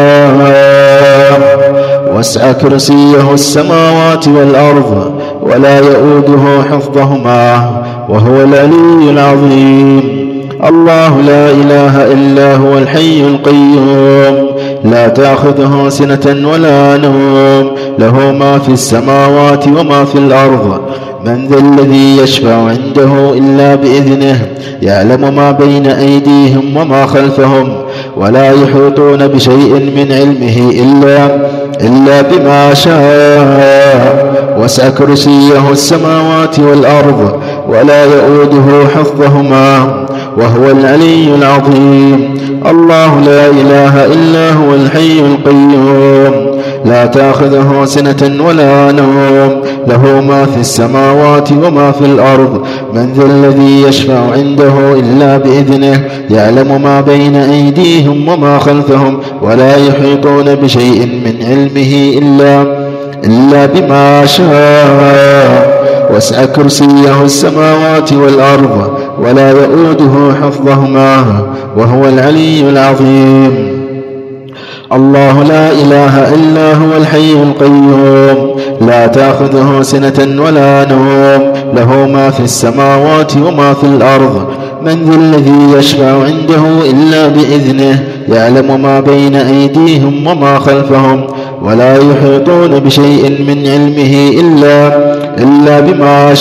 شاء. وسع كرسيه السماوات والأرض ولا يؤوده حفظهما وهو العلي العظيم. الله لا إله إلا هو الحي القيوم لا تأخذه سنة ولا نوم له ما في السماوات وما في الأرض. من ذا الذي يشفع عنده إلا بإذنه يعلم ما بين أيديهم وما خلفهم ولا يحيطون بشيء من علمه إلا بما شاء. وسع كرسيه السماوات والأرض ولا يؤوده حفظهما وهو العلي العظيم. الله لا إله إلا هو الحي القيوم لا تأخذه سنة ولا نوم له ما في السماوات وما في الأرض. من ذا الذي يشفع عنده إلا بإذنه يعلم ما بين أيديهم وما خلفهم ولا يحيطون بشيء من علمه إلا بما شاء. وسع كرسيه السماوات والأرض ولا يؤوده حفظهما وهو العلي العظيم. الله لا إله إلا هو الحي القيوم لا تأخذه سنة ولا نوم له ما في السماوات وما في الأرض. من ذا الذي يشفع عنده إلا بإذنه يعلم ما بين أيديهم وما خلفهم ولا يحيطون بشيء من علمه إلا بما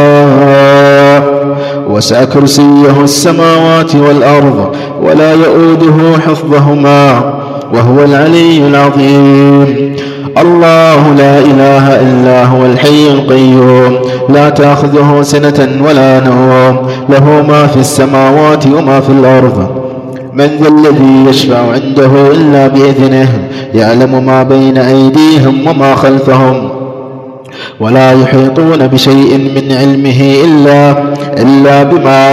شاء. وسع كرسيه السماوات والأرض ولا يؤوده حفظهما وهو العلي العظيم. الله لا إله إلا هو الحي القيوم لا تأخذه سنة ولا نوم له ما في السماوات وما في الأرض. من ذا الذي يشفع عنده إلا بإذنه يعلم ما بين أيديهم وما خلفهم ولا يحيطون بشيء من علمه إلا بما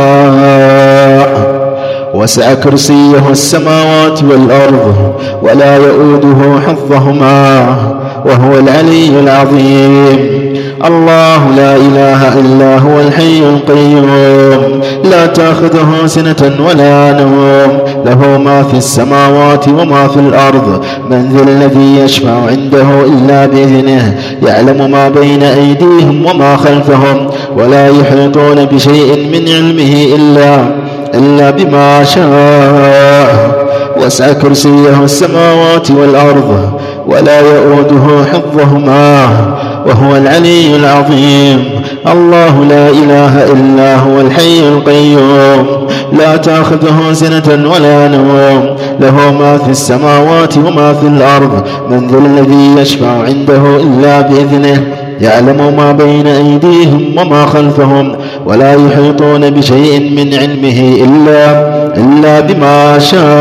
شاء. وسع كرسيه السماوات والأرض ولا يؤوده حفظهما وهو العلي العظيم. الله لا إله إلا هو الحي القيوم لا تأخذه سنة ولا نوم له ما في السماوات وما في الأرض. من ذا الذي يشفع عنده إلا بإذنه يعلم ما بين أيديهم وما خلفهم ولا يحيطون بشيء من علمه إلا بما شاء. وسع كرسيه السماوات والأرض ولا يؤوده حفظهما وهو العلي العظيم. الله لا إله إلا هو الحي القيوم لا تأخذه سنة ولا نوم له ما في السماوات وما في الأرض. من ذا الذي يشفع عنده إلا بإذنه يعلم ما بين أيديهم وما خلفهم ولا يحيطون بشيء من علمه إلا بما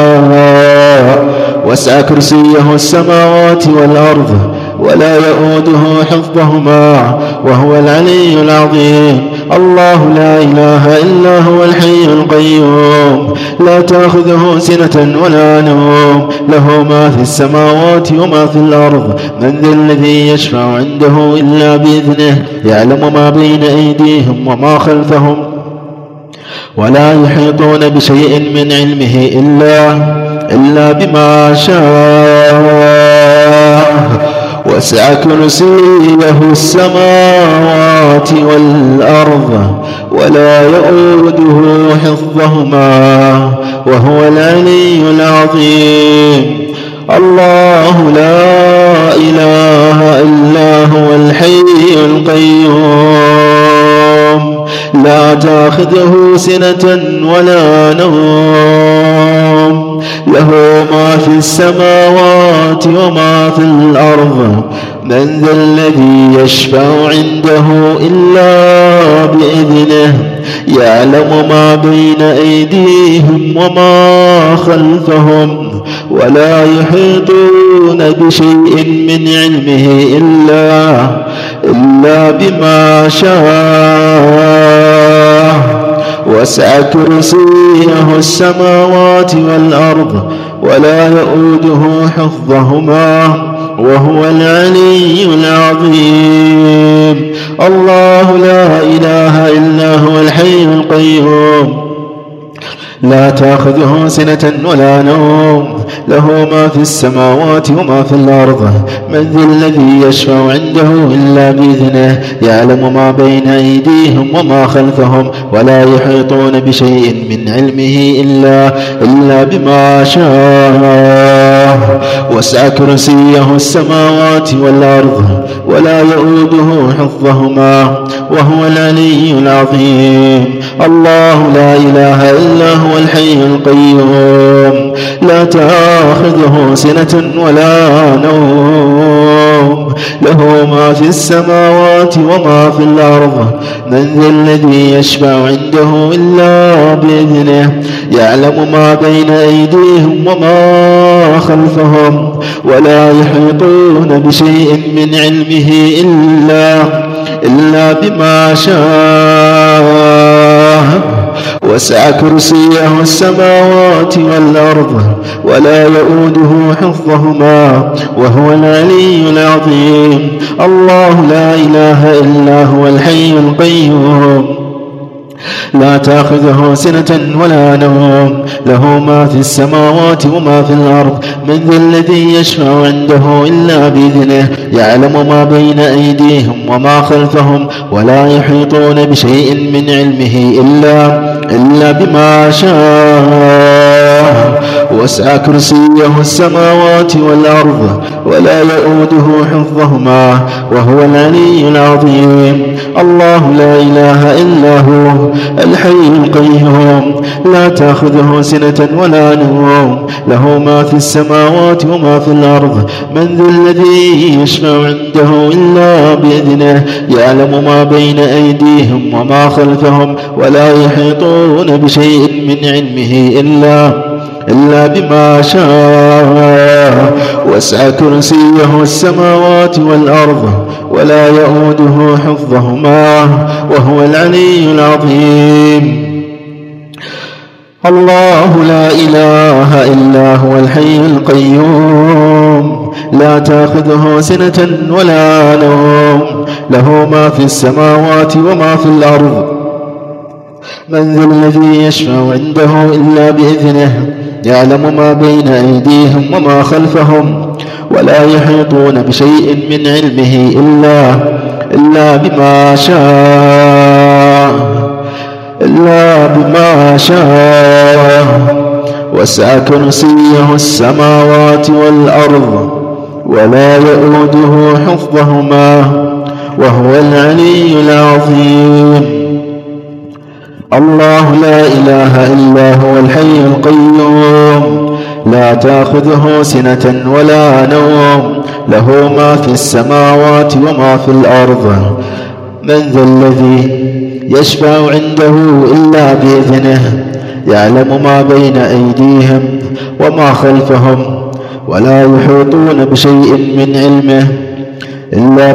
شاء. وسع كرسيه السماوات والأرض ولا يؤوده حفظهما وهو العلي العظيم. الله لا إله إلا هو الحي القيوم لا تأخذه سنة ولا نوم له ما في السماوات وما في الأرض. من ذا الذي يشفع عنده إلا بإذنه يعلم ما بين أيديهم وما خلفهم ولا يحيطون بشيء من علمه إلا بما شاء. وسع كرسيه السماوات والأرض ولا يؤوده حفظهما وهو العلي العظيم. الله لا إله إلا هو الحي القيوم لا تأخذه سنة ولا نوم له ما في السماوات وما في الأرض. من ذا الذي يشفع عنده إلا بإذنه يعلم ما بين أيديهم وما خلفهم ولا يحيطون بشيء من علمه إلا بما شاء. وسع كرسيه السماوات والأرض ولا يؤوده حفظهما وهو العلي العظيم. الله لا إله إلا هو الحي القيوم لا تأخذه سنة ولا نوم، له ما في السماوات وما في الأرض. من ذا الذي يشفع عنده إلا بإذنه، يعلم ما بين أيديهم وما خلفهم، ولا يحيطون بشيء من علمه إلا بما شاء. وسع كرسيه السماوات والأرض ولا يؤوده حفظهما، وهو العلي العظيم. الله لا إله إلا هو الحي القيوم لا تأخذه سنة ولا نوم، له ما في السماوات وما في الأرض. من ذا الذي يشفع عنده إلا بإذنه، يعلم ما بين أيديهم وما خلفهم، ولا يحيطون بشيء من علمه إلا بما شاء. وسع كرسيه السماوات والأرض ولا يؤوده حفظهما، وهو العلي العظيم. الله لا إله إلا هو الحي القيوم لا تأخذه سنة ولا نوم، له ما في السماوات وما في الأرض. من ذا الذي يشفع عنده إلا بإذنه، يعلم ما بين أيديهم وما خلفهم، ولا يحيطون بشيء من علمه إلا بما شاء. وسع كرسيه السماوات والأرض ولا يؤوده حفظهما، وهو العلي العظيم. الله لا إله إلا هو الحي القيوم لا تأخذه سنة ولا نوم، له ما في السماوات وما في الأرض. من ذا الذي يشفع عنده إلا بإذنه، يعلم ما بين أيديهم وما خلفهم، ولا يحيطون بشيء من علمه إلا بما شاء. وسع كرسيه السماوات والأرض ولا يؤوده حفظهما، وهو العلي العظيم. الله لا إله إلا هو الحي القيوم لا تأخذه سنة ولا نوم، له ما في السماوات وما في الأرض. من ذا الذي يشفع عنده إلا بإذنه، يعلم ما بين أيديهم وما خلفهم، ولا يحيطون بشيء من علمه إلا بما شاء. وسع كرسيه السماوات والأرض ولا يؤوده حفظهما، وهو العلي العظيم. الله لا إله إلا هو الحي القيوم لا تأخذه سنة ولا نوم، له ما في السماوات وما في الأرض. من ذا الذي يشفع عنده إلا بإذنه، يعلم ما بين أيديهم وما خلفهم، ولا يحيطون بشيء من علمه إلا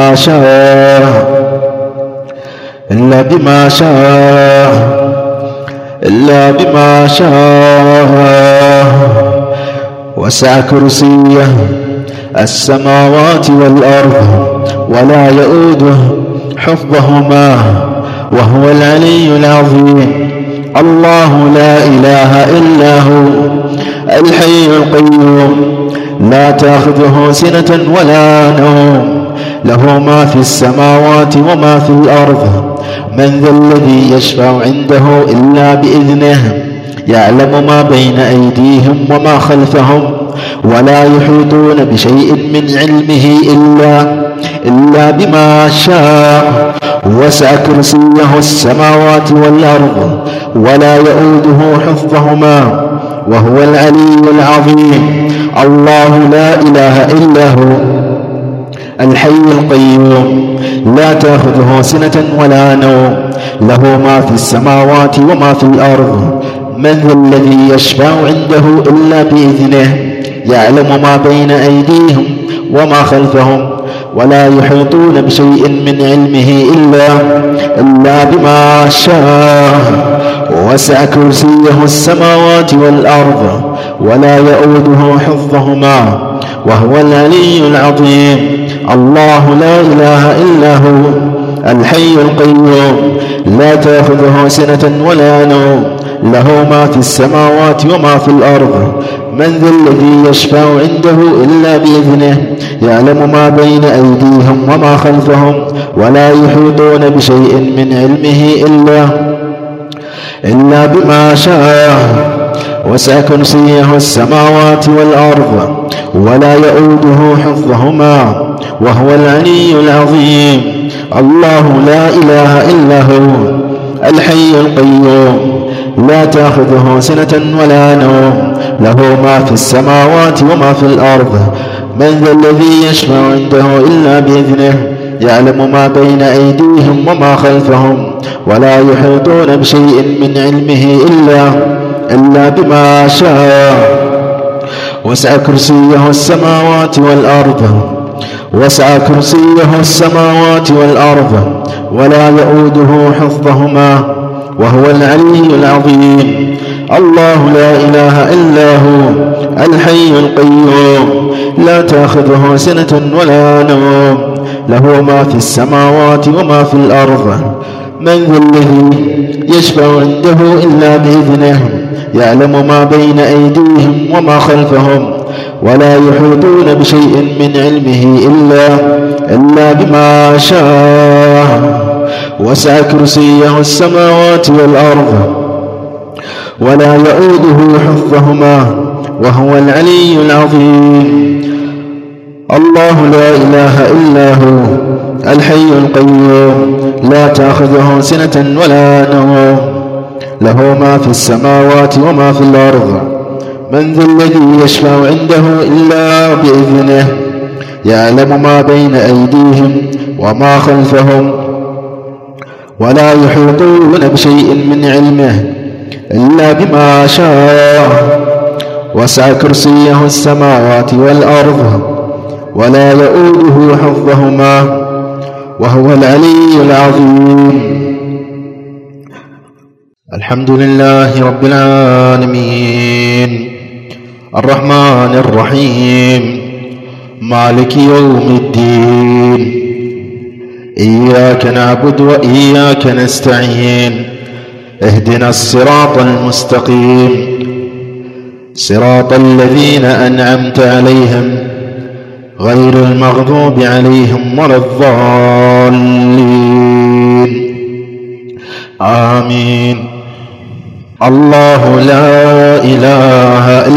بما شاء. وسع كرسيه السماوات والأرض ولا يؤوده حفظهما، وهو العلي العظيم. الله لا إله إلا هو الحي القيوم لا تأخذه سنة ولا نوم، له ما في السماوات وما في الأرض. من ذا الذي يشفع عنده إلا بإذنه، يعلم ما بين أيديهم وما خلفهم، ولا يحيطون بشيء من علمه إلا بما شاء. وسع كرسيه السماوات والأرض ولا يؤوده حفظهما، وهو العلي العظيم. الله لا إله إلا هو الحي القيوم لا تأخذه سنة ولا نوم، له ما في السماوات وما في الأرض. من ذا الذي يشفع عنده إلا بإذنه، يعلم ما بين أيديهم وما خلفهم، ولا يحيطون بشيء من علمه إلا بما شاء. وسع كرسيه السماوات والأرض ولا يؤوده حفظهما، وهو العلي العظيم. الله لا إله إلا هو الحي القيوم لا تأخذه سنة ولا نوم له ما في السماوات وما في الأرض. من ذا الذي يشفع عنده إلا بإذنه يعلم ما بين أيديهم وما خلفهم ولا يحيطون بشيء من علمه إلا بما شاء. وسع كرسيه السماوات والأرض ولا يؤوده حفظهما وهو العلي العظيم. الله لا إله إلا هو الحي القيوم لا تأخذه سنة ولا نوم له ما في السماوات وما في الأرض. من ذا الذي يشفع عنده إلا بإذنه يعلم ما بين أيديهم وما خلفهم ولا يحيطون بشيء من علمه إلا بما شاء. وسع كرسيه السماوات والأرض ولا يؤوده حفظهما وهو العلي العظيم. الله لا إله إلا هو الحي القيوم لا تأخذه سنة ولا نوم له ما في السماوات وما في الأرض. من ذا الذي يشفع عنده إلا بإذنه يعلم ما بين أيديهم وما خلفهم ولا يحيطون بشيء من علمه إلا بما شاء. وسع كرسيه السماوات والأرض ولا يؤوده حفظهما وهو العلي العظيم. الله لا إله إلا هو الحي القيوم لا تأخذه سنة ولا نوم له ما في السماوات وما في الأرض. من ذا الذي يشفع عنده إلا بإذنه يعلم ما بين أيديهم وما خلفهم ولا يحيطون بشيء من علمه إلا بما شاء. وسع كرسيه السماوات والأرض ولا يؤوده حفظهما وهو العلي العظيم. الحمد لله رب العالمين الرحمن الرحيم مالك يوم الدين إياك نعبد وإياك نستعين اهدنا الصراط المستقيم صراط الذين أنعمت عليهم غير المغضوب عليهم ولا الضالين آمين. الله لا إله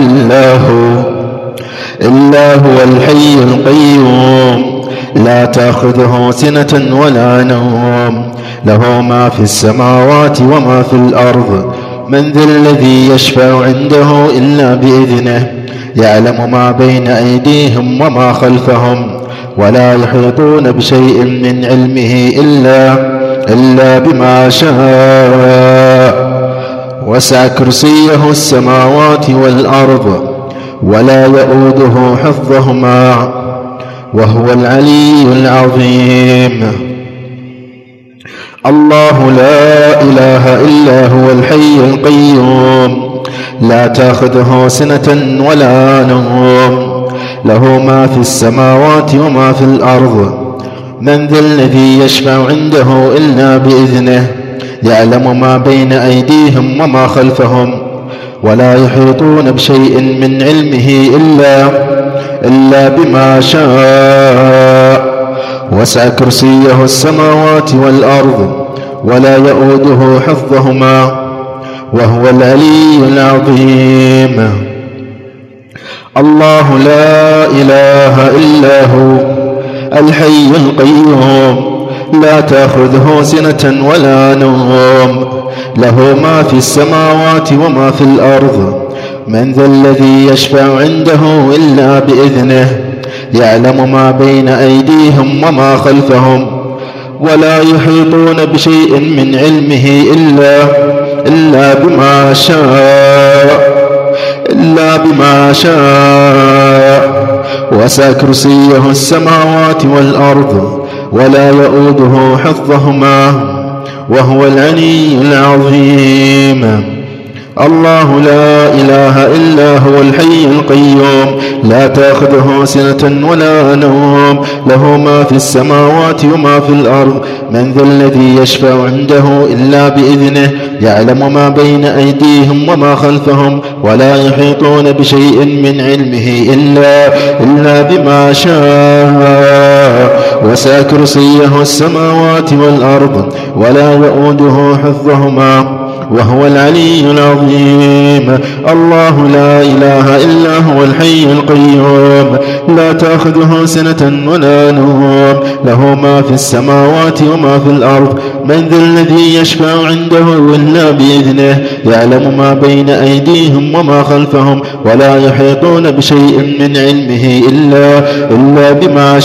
إلا هو الحي القيوم لا تأخذه سنة ولا نوم له ما في السماوات وما في الأرض. من ذا الذي يشفع عنده إلا بإذنه يعلم ما بين أيديهم وما خلفهم ولا يحيطون بشيء من علمه إلا بما شاء. وسع كرسيه السماوات والأرض ولا يؤوده حفظهما وهو العلي العظيم. الله لا إله إلا هو الحي القيوم لا تأخذه سنة ولا نوم له ما في السماوات وما في الأرض. من ذا الذي يشفع عنده إلا بإذنه يعلم ما بين أيديهم وما خلفهم ولا يحيطون بشيء من علمه إلا بما شاء. وسع كرسيه السماوات والأرض ولا يؤوده حفظهما وهو العلي العظيم. الله لا إله إلا هو الحي القيوم لا تأخذه سنة ولا نوم له ما في السماوات وما في الأرض. من ذا الذي يشفع عنده إلا بإذنه يعلم ما بين أيديهم وما خلفهم ولا يحيطون بشيء من علمه إلا بما شاء. وسع كرسيه السماوات والأرض ولا يؤوده حفظهما وهو العلي العظيم. الله لا إله إلا هو الحي القيوم لا تأخذه سنة ولا نوم له ما في السماوات وما في الأرض من ذا الذي يشفع عنده إلا بإذنه يعلم ما بين أيديهم وما خلفهم ولا يحيطون بشيء من علمه إلا بما شاء وسع كرسيه السماوات والأرض ولا يؤوده حفظهما وهو العلي العظيم الله لا إله إلا هو الحي القيوم لا تأخذه سنة ولا نوم له ما في السماوات وما في الأرض من ذا الذي يشفع عنده إلا بإذنه يعلم ما بين أيديهم وما خلفهم ولا يحيطون بشيء من علمه إلا بما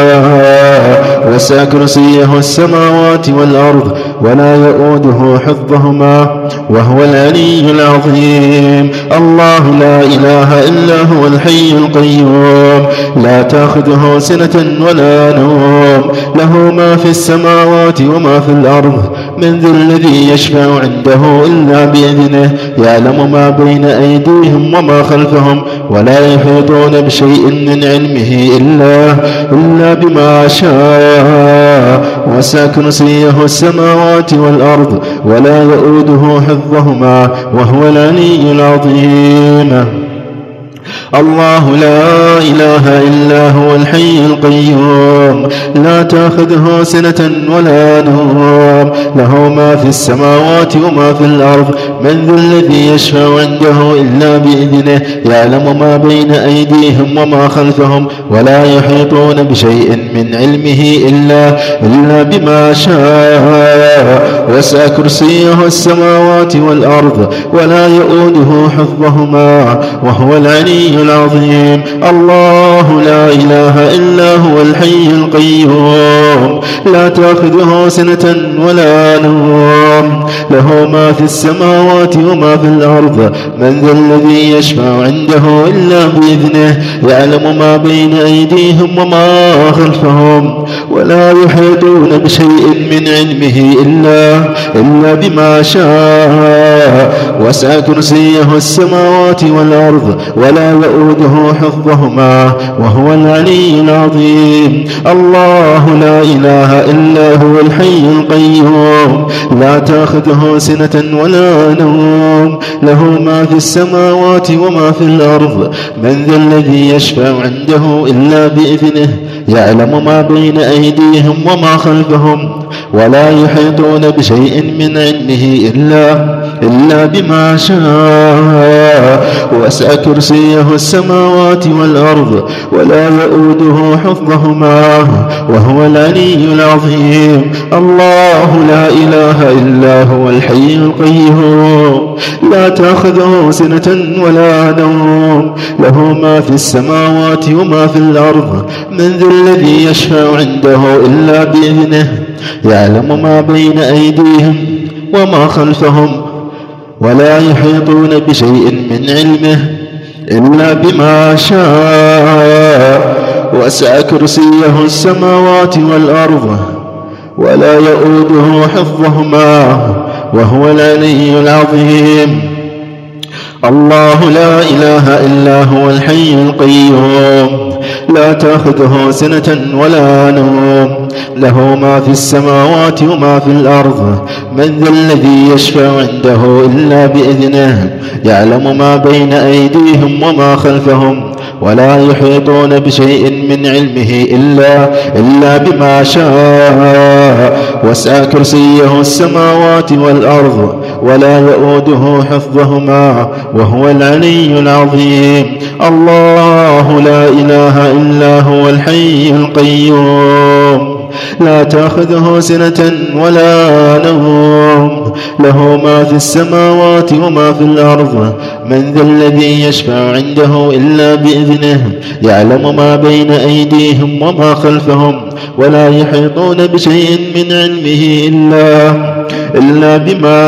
شاء وسع كرسيه السماوات والأرض ولا يؤوده حفظهما وهو العلي العظيم الله لا إله إلا هو الحي القيوم لا تأخذه سنة ولا نوم له ما في السماوات وما في الأرض من ذا الذي يشفع عنده إلا بإذنه يعلم ما بين أيديهم وما خلفهم ولا يحيطون بشيء من علمه إلا بما شاء وسع كرسيه السماوات والأرض ولا يؤوده حفظهما وهو العلي العظيم الله لا إله إلا هو الحي القيوم لا تأخذه سنة ولا نوم له ما في السماوات وما في الأرض من ذا الذي يشفع عنده إلا بإذنه يعلم ما بين أيديهم وما خلفهم ولا يحيطون بشيء من علمه إلا بما شاء وسع كرسيه السماوات والأرض ولا يؤوده حفظهما وهو العلي العظيم الله لا إله إلا هو الحي القيوم لا تأخذه سنة ولا نوم له ما في السماوات وما في الأرض من ذا الذي يشفع عنده إلا بإذنه يعلم ما بين أيديهم وما خلفهم ولا يحيطون بشيء من علمه إلا بما شاء وسع كرسيه السماوات والأرض ولا يؤوده حفظهما وهو العلي العظيم الله لا إله إلا هو الحي القيوم لا تأخذه سنة ولا نوم له ما في السماوات وما في الأرض من ذا الذي يشفع عنده إلا بإذنه يعلم ما بين أيديهم وما خلفهم ولا يحيطون بشيء من علمه إلا بما شاء وسع كرسيه السماوات والأرض ولا يؤوده حفظهما وهو العلي العظيم الله لا إله إلا هو الحي القيوم لا تأخذه سنة ولا نوم له ما في السماوات وما في الأرض من ذا الذي يشفع عنده إلا بإذنه يعلم ما بين أيديهم وما خلفهم ولا يحيطون بشيء من علمه إلا بما شاء وسع كرسيه السماوات والأرض ولا يؤوده حفظهما وهو العلي العظيم الله لا إله إلا هو الحي القيوم لا تأخذه سنة ولا نوم له ما في السماوات وما في الأرض من ذا الذي يشفع عنده إلا بإذنه يعلم ما بين أيديهم وما خلفهم ولا يحيطون بشيء من علمه إلا بما شاء وسع كرسيه السماوات والأرض ولا يؤوده حفظهما وهو العلي العظيم الله لا إله إلا هو الحي القيوم لا تأخذه سنة ولا نوم له ما في السماوات وما في الأرض من ذا الذي يشفع عنده إلا بإذنه يعلم ما بين أيديهم وما خلفهم ولا يحيطون بشيء من علمه إلا بما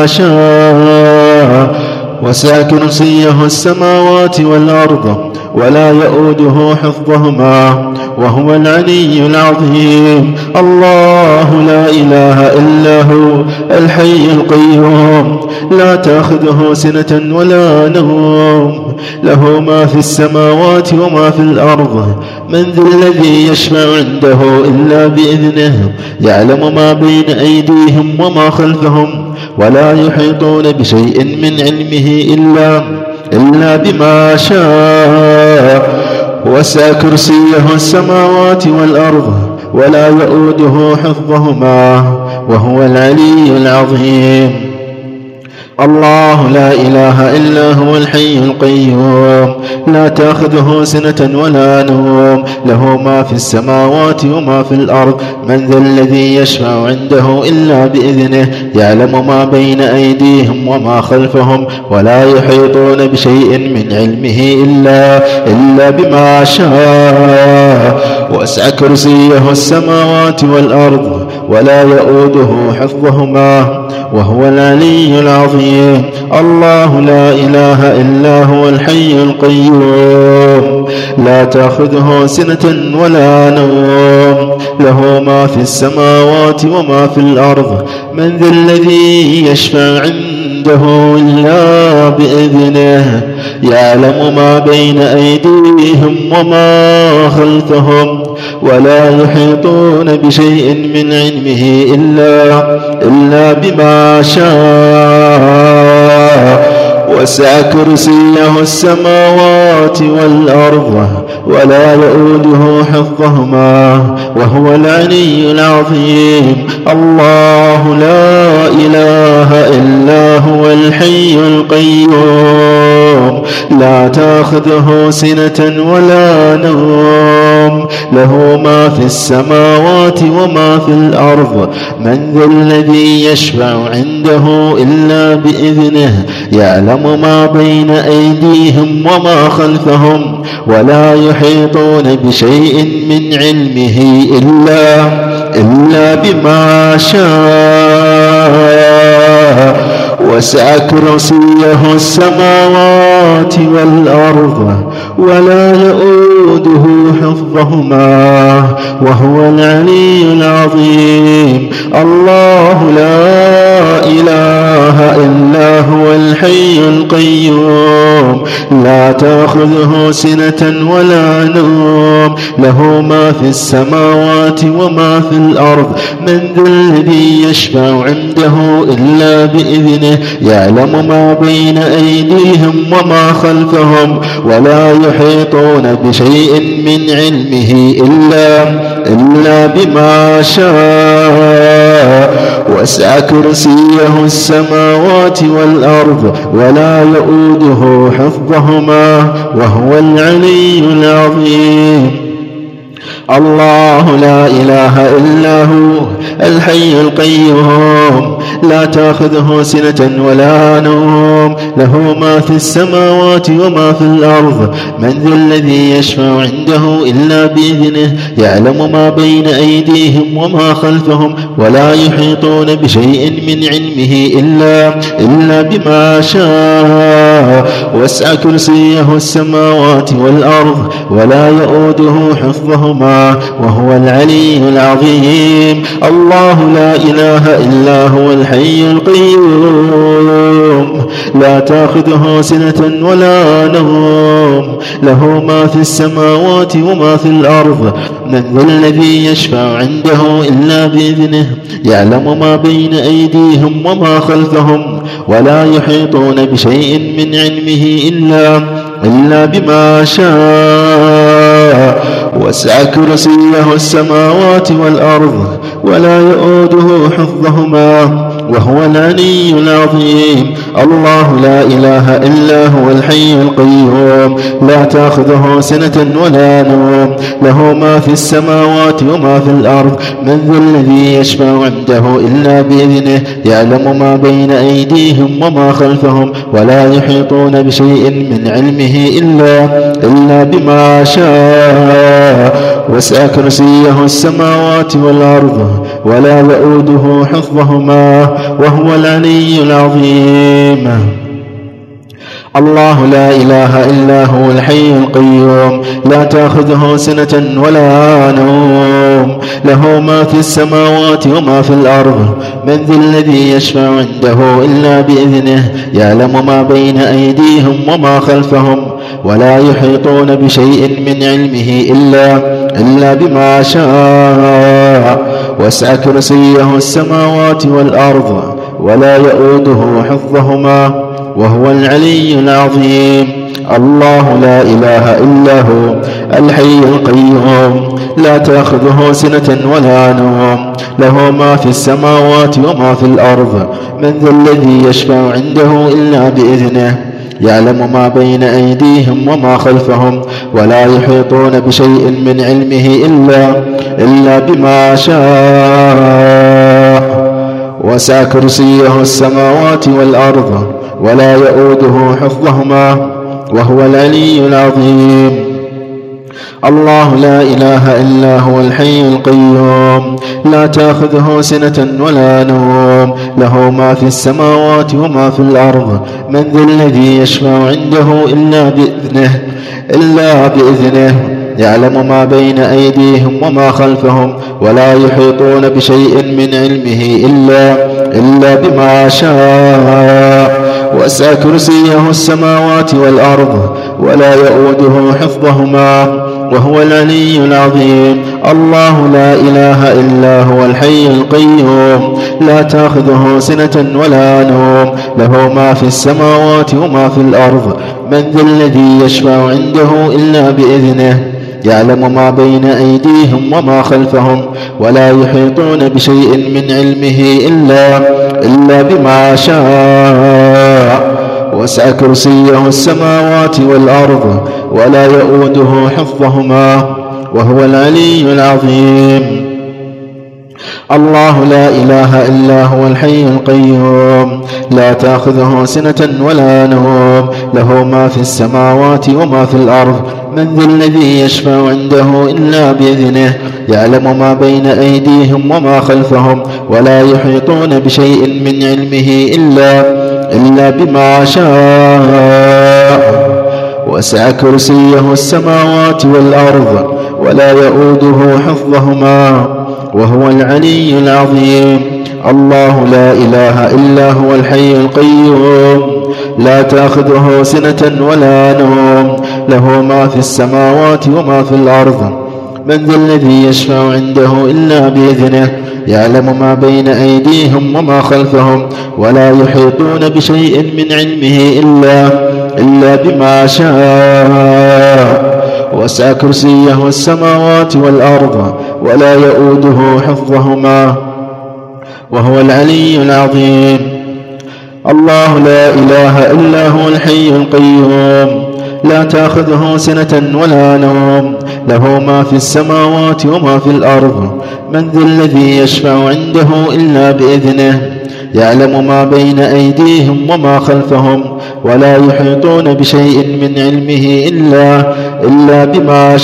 شاء وسع كرسيه السماوات والأرض ولا يؤوده حفظهما وهو العلي العظيم. الله لا إله إلا هو الحي القيوم لا تأخذه سنة ولا نوم، له ما في السماوات وما في الأرض. من ذا الذي يشفع عنده إلا بإذنه، يعلم ما بين أيديهم وما خلفهم، ولا يحيطون بشيء من علمه إلا بما شاء. وسع كرسيه السماوات والأرض ولا يؤوده حفظهما، وهو العلي العظيم. الله لا إله إلا هو الحي القيوم لا تأخذه سنة ولا نوم، له ما في السماوات وما في الأرض. من ذا الذي يشفع عنده إلا بإذنه، يعلم ما بين أيديهم وما خلفهم، ولا يحيطون بشيء من علمه إلا بما شاء. وسع كرسيه السماوات والأرض ولا يؤوده حفظهما، وهو العلي العظيم. الله لا إله إلا هو الحي القيوم لا تأخذه سنة ولا نوم، له ما في السماوات وما في الأرض. من ذا الذي يشفع عنده إلا بإذنه، يعلم ما بين أيديهم وما خلفهم، ولا يحيطون بشيء من علمه إلا بما شاء. وسع كرسيه السماوات والأرض ولا يؤوده حفظهما، وهو العلي العظيم. الله لا إله إلا هو الحي القيوم لا تأخذه سنة ولا نوم، له ما في السماوات وما في الأرض. من ذا الذي يشفع عنده إلا بإذنه، يعلم ما بين أيديهم وما خلفهم، ولا يحيطون بشيء من علمه إلا بما شاء. وسع كرسيه السماوات والأرض ولا يؤوده حفظهما، وهو العلي العظيم. الله لا إله إلا هو الحي القيوم لا تأخذه سنة ولا نوم، له ما في السماوات وما في الأرض. من ذا الذي يشفع عنده إلا بإذنه، يعلم ما بين أيديهم وما خلفهم، ولا يحيطون بشيء من علمه إلا بما شاء. وسع كرسيه السماوات والأرض ولا يؤوده حفظهما، وهو العلي العظيم. الله لا إله إلا هو الحي القيوم لا تأخذه سنة ولا نوم، له ما في السماوات وما في الأرض. من ذا الذي يشفع عنده إلا بإذنه، يعلم ما بين أيديهم وما خلفهم، ولا يحيطون بشيء من علمه إلا بما شاء. وسع كرسيه السماوات والأرض ولا يؤوده حفظهما، وهو العلي العظيم. الله لا إله إلا هو الحي القيوم لا تأخذه سنة ولا نوم، له ما في السماوات وما في الأرض. من ذا الذي يشفع عنده إلا بإذنه، يعلم ما بين أيديهم وما خلفهم، ولا يحيطون بشيء من علمه إلا بما شاء. وسع كرسيه السماوات والأرض ولا يؤوده حفظهما، وهو العلي العظيم. الله لا إله إلا هو الحي القيوم لا تأخذه سنة ولا نوم، له ما في السماوات وما في الأرض. من ذا الذي يشفع عنده إلا بإذنه، يعلم ما بين أيديهم وما خلفهم، ولا يحيطون بشيء من علمه إلا بما شاء. وسع كرسيه السماوات والأرض ولا يؤوده حفظهما، وهو العلي العظيم. الله لا إله إلا هو الحي القيوم لا تأخذه سنة ولا نوم له ما في السماوات وما في الأرض من ذا الذي يشفع عنده إلا بإذنه يعلم ما بين أيديهم وما خلفهم ولا يحيطون بشيء من علمه إلا بما شاء وسع كرسيه السماوات والأرض ولا يؤوده حفظهما وهو العلي العظيم الله لا إله إلا هو الحي القيوم لا تأخذه سنة ولا نوم له ما في السماوات وما في الأرض من ذا الذي يشفع عنده إلا بإذنه يعلم ما بين أيديهم وما خلفهم ولا يحيطون بشيء من علمه إلا بما شاء وسع كرسيه السماوات والأرض ولا يؤوده حفظهما وهو العلي العظيم الله لا إله إلا هو الحي القيوم لا تأخذه سنة ولا نوم له ما في السماوات وما في الأرض من ذا الذي يشفع عنده إلا بإذنه يعلم ما بين أيديهم وما خلفهم ولا يحيطون بشيء من علمه إلا بما شاء وسع كرسيه السماوات والأرض ولا يؤوده حفظهما وهو العلي العظيم الله لا إله إلا هو الحي القيوم لا تأخذه سنة ولا نوم له ما في السماوات وما في الأرض من ذا الذي يشفع عنده إلا بإذنه يعلم ما بين أيديهم وما خلفهم ولا يحيطون بشيء من علمه إلا بما شاء وسع كرسيه السماوات والأرض ولا يؤوده حفظهما وهو العلي العظيم الله لا إله إلا هو الحي القيوم لا تأخذه سنة ولا نوم له ما في السماوات وما في الأرض من ذا الذي يشفع عنده إلا بإذنه يعلم ما بين أيديهم وما خلفهم ولا يحيطون بشيء من علمه إلا بما شاء وسع كرسيه السماوات والأرض ولا يؤوده حفظهما وهو العلي العظيم الله لا إله إلا هو الحي القيوم لا تأخذه سنة ولا نوم له ما في السماوات وما في الأرض من ذا الذي يشفع عنده إلا بإذنه يعلم ما بين أيديهم وما خلفهم ولا يحيطون بشيء من علمه إلا بما شاء وسع كرسيه السماوات والأرض ولا يؤوده حفظهما وهو العلي العظيم الله لا إله إلا هو الحي القيوم لا تأخذه سنة ولا نوم له ما في السماوات وما في الأرض من ذا الذي يشفع عنده إلا بإذنه يعلم ما بين أيديهم وما خلفهم ولا يحيطون بشيء من علمه إلا بما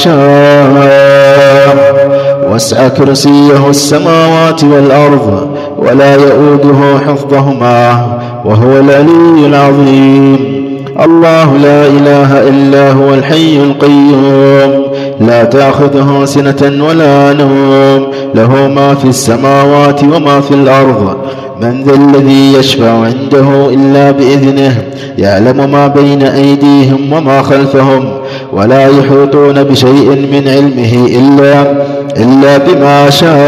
شاء وسع كرسيه السماوات والأرض ولا يؤوده حفظهما وهو العلي العظيم الله لا إله إلا هو الحي القيوم لا تأخذه سنة ولا نوم له ما في السماوات وما في الأرض من ذا الذي يشفع عنده إلا بإذنه يعلم ما بين أيديهم وما خلفهم ولا يحيطون بشيء من علمه إلا بما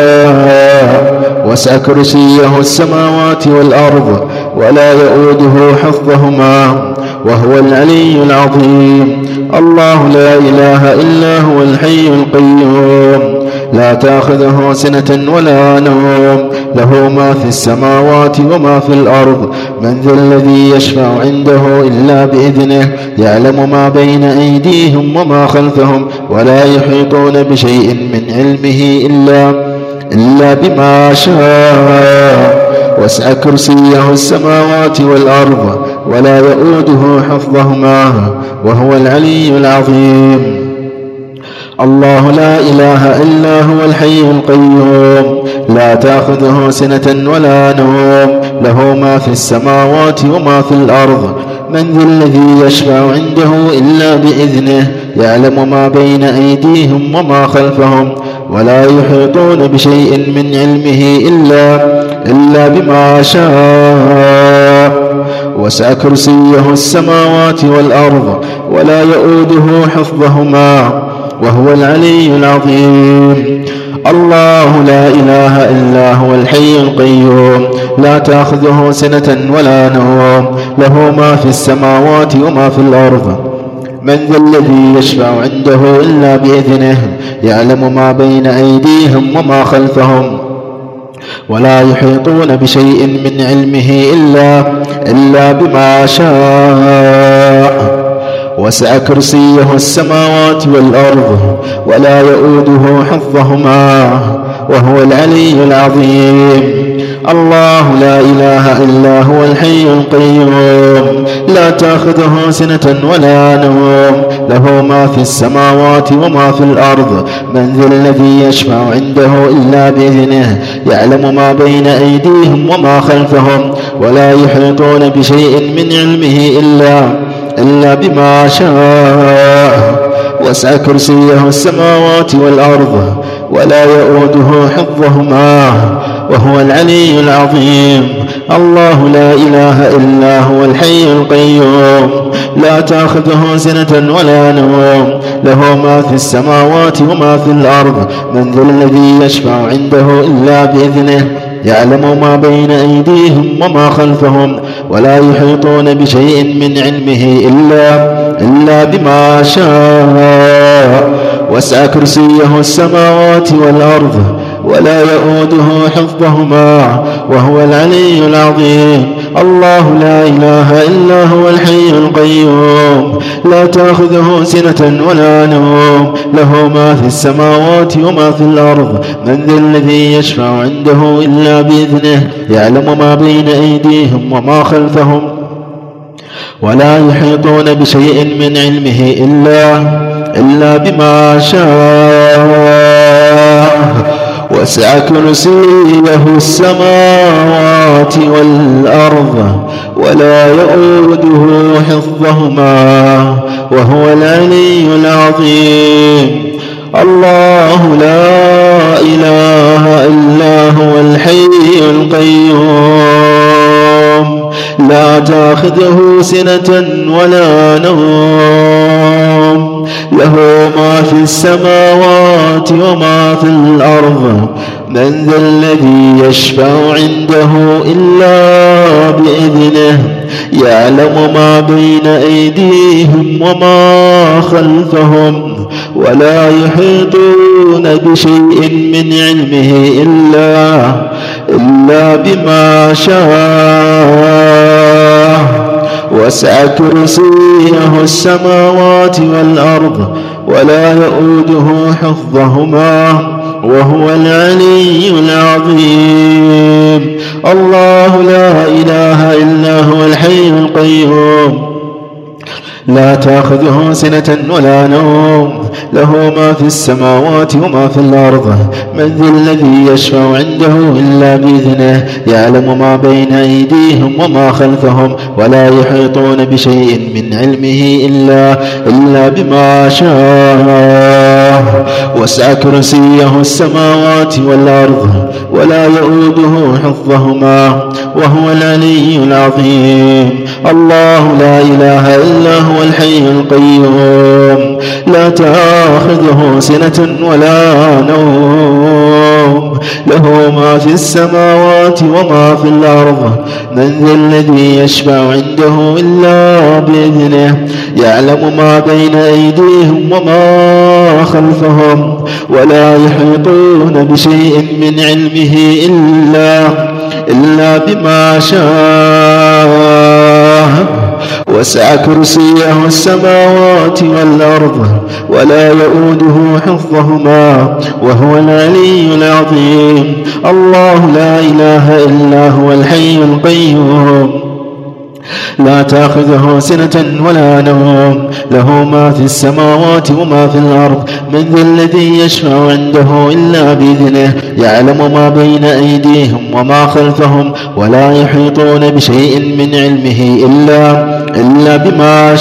شاء وسع كرسيه السماوات والأرض ولا يؤوده حفظهما وهو العلي العظيم الله لا إله إلا هو الحي القيوم لا تأخذه سنة ولا نوم له ما في السماوات وما في الأرض من ذا الذي يشفع عنده إلا بإذنه يعلم ما بين أيديهم وما خلفهم ولا يحيطون بشيء من علمه إلا بما شاء وسع كرسيه السماوات والأرض ولا يؤوده حفظهما وهو العلي العظيم الله لا إله إلا هو الحي القيوم لا تأخذه سنة ولا نوم له ما في السماوات وما في الأرض من ذا الذي يشفع عنده إلا بإذنه يعلم ما بين أيديهم وما خلفهم ولا يحيطون بشيء من علمه إلا بما شاء وسع كرسيه السماوات والأرض ولا يؤوده حفظهما وهو العلي العظيم. الله لا إله إلا هو الحي القيوم لا تأخذه سنة ولا نوم له ما في السماوات وما في الأرض من ذا الذي يشفع عنده إلا بإذنه يعلم ما بين أيديهم وما خلفهم ولا يحيطون بشيء من علمه إلا بما شاء وسع كرسيه السماوات والأرض ولا يؤوده حفظهما وهو العلي العظيم. الله لا إله إلا هو الحي القيوم لا تأخذه سنة ولا نوم له ما في السماوات وما في الأرض من ذا الذي يشفع عنده إلا بإذنه يعلم ما بين أيديهم وما خلفهم ولا يحيطون بشيء من علمه إلا بما شاء وسع كرسيه السماوات والأرض ولا يؤوده حفظهما وهو العلي العظيم. الله لا إله إلا هو الحي القيوم لا تأخذه سنة ولا نوم له ما في السماوات وما في الأرض من ذا الذي يشفع عنده إلا بإذنه يعلم ما بين أيديهم وما خلفهم ولا يحيطون بشيء من علمه إلا بما شاء وسع كرسيه السماوات والأرض ولا يؤوده حفظهما وهو العلي العظيم. الله لا إله إلا هو الحي القيوم لا تأخذه سنة ولا نوم له ما في السماوات وما في الأرض من ذا الذي يشفع عنده إلا بإذنه يعلم ما بين أيديهم وما خلفهم ولا يحيطون بشيء من علمه إلا بما شاء وسع كرسيه السماوات والأرض ولا يؤوده حفظهما وهو العلي العظيم. الله لا إله إلا هو الحي القيوم لا تأخذه سنة ولا نوم له ما في السماوات وما في الأرض من ذا الذي يشفع عنده إلا بإذنه يعلم ما بين أيديهم وما خلفهم ولا يحيطون بشيء من علمه إلا بما شاء وسع كرسيه السماوات والأرض ولا يؤوده حفظهما وهو العلي العظيم. الله لا إله إلا هو الحي القيوم لا تأخذه سنة ولا نوم له ما في السماوات وما في الأرض من ذا الذي يشفع عنده إلا بإذنه يعلم ما بين أيديهم وما خلفهم ولا يحيطون بشيء من علمه إلا بما شاء وسع كرسيه السماوات والأرض ولا يؤوده حفظهما وهو العلي العظيم. الله لا إله إلا هو الحي القيوم لا تأخذه سنة ولا نوم له ما في السماوات وما في الأرض من ذا الذي يشفع عنده إلا بإذنه يعلم ما بين أيديهم وما خلفهم ولا يحيطون بشيء من علمه إلا بما شاء وسع كرسيه السماوات والأرض ولا يؤوده حفظهما وهو العلي العظيم. الله لا إله إلا هو الحي القيوم لا تأخذه سنة ولا نوم، له ما في السماوات وما في الأرض. من ذا الذي يشفع عنده إلا بإذنه، يعلم ما بين أيديهم وما خلفهم، ولا يحيطون بشيء من علمه إلا بما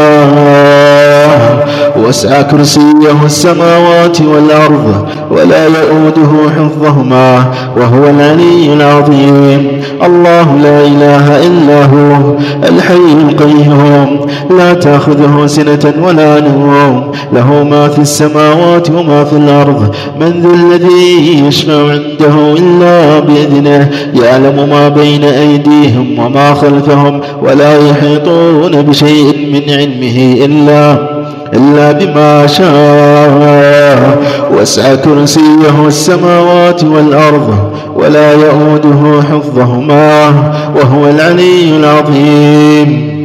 شاء. وسع كرسيه السماوات والأرض ولا يؤوده حفظهما وهو العلي العظيم. الله لا إله إلا هو الحي القيوم، لا تأخذه سنة ولا نوم، له ما في السماوات وما في الأرض. من ذا الذي يشفع عنده إلا بإذنه، يعلم ما بين أيديهم وما خلفهم، ولا يحيطون بشيء من علمه إلا بما شاء. وسع كرسيه السماوات والأرض ولا يؤوده حفظهما وهو العلي العظيم.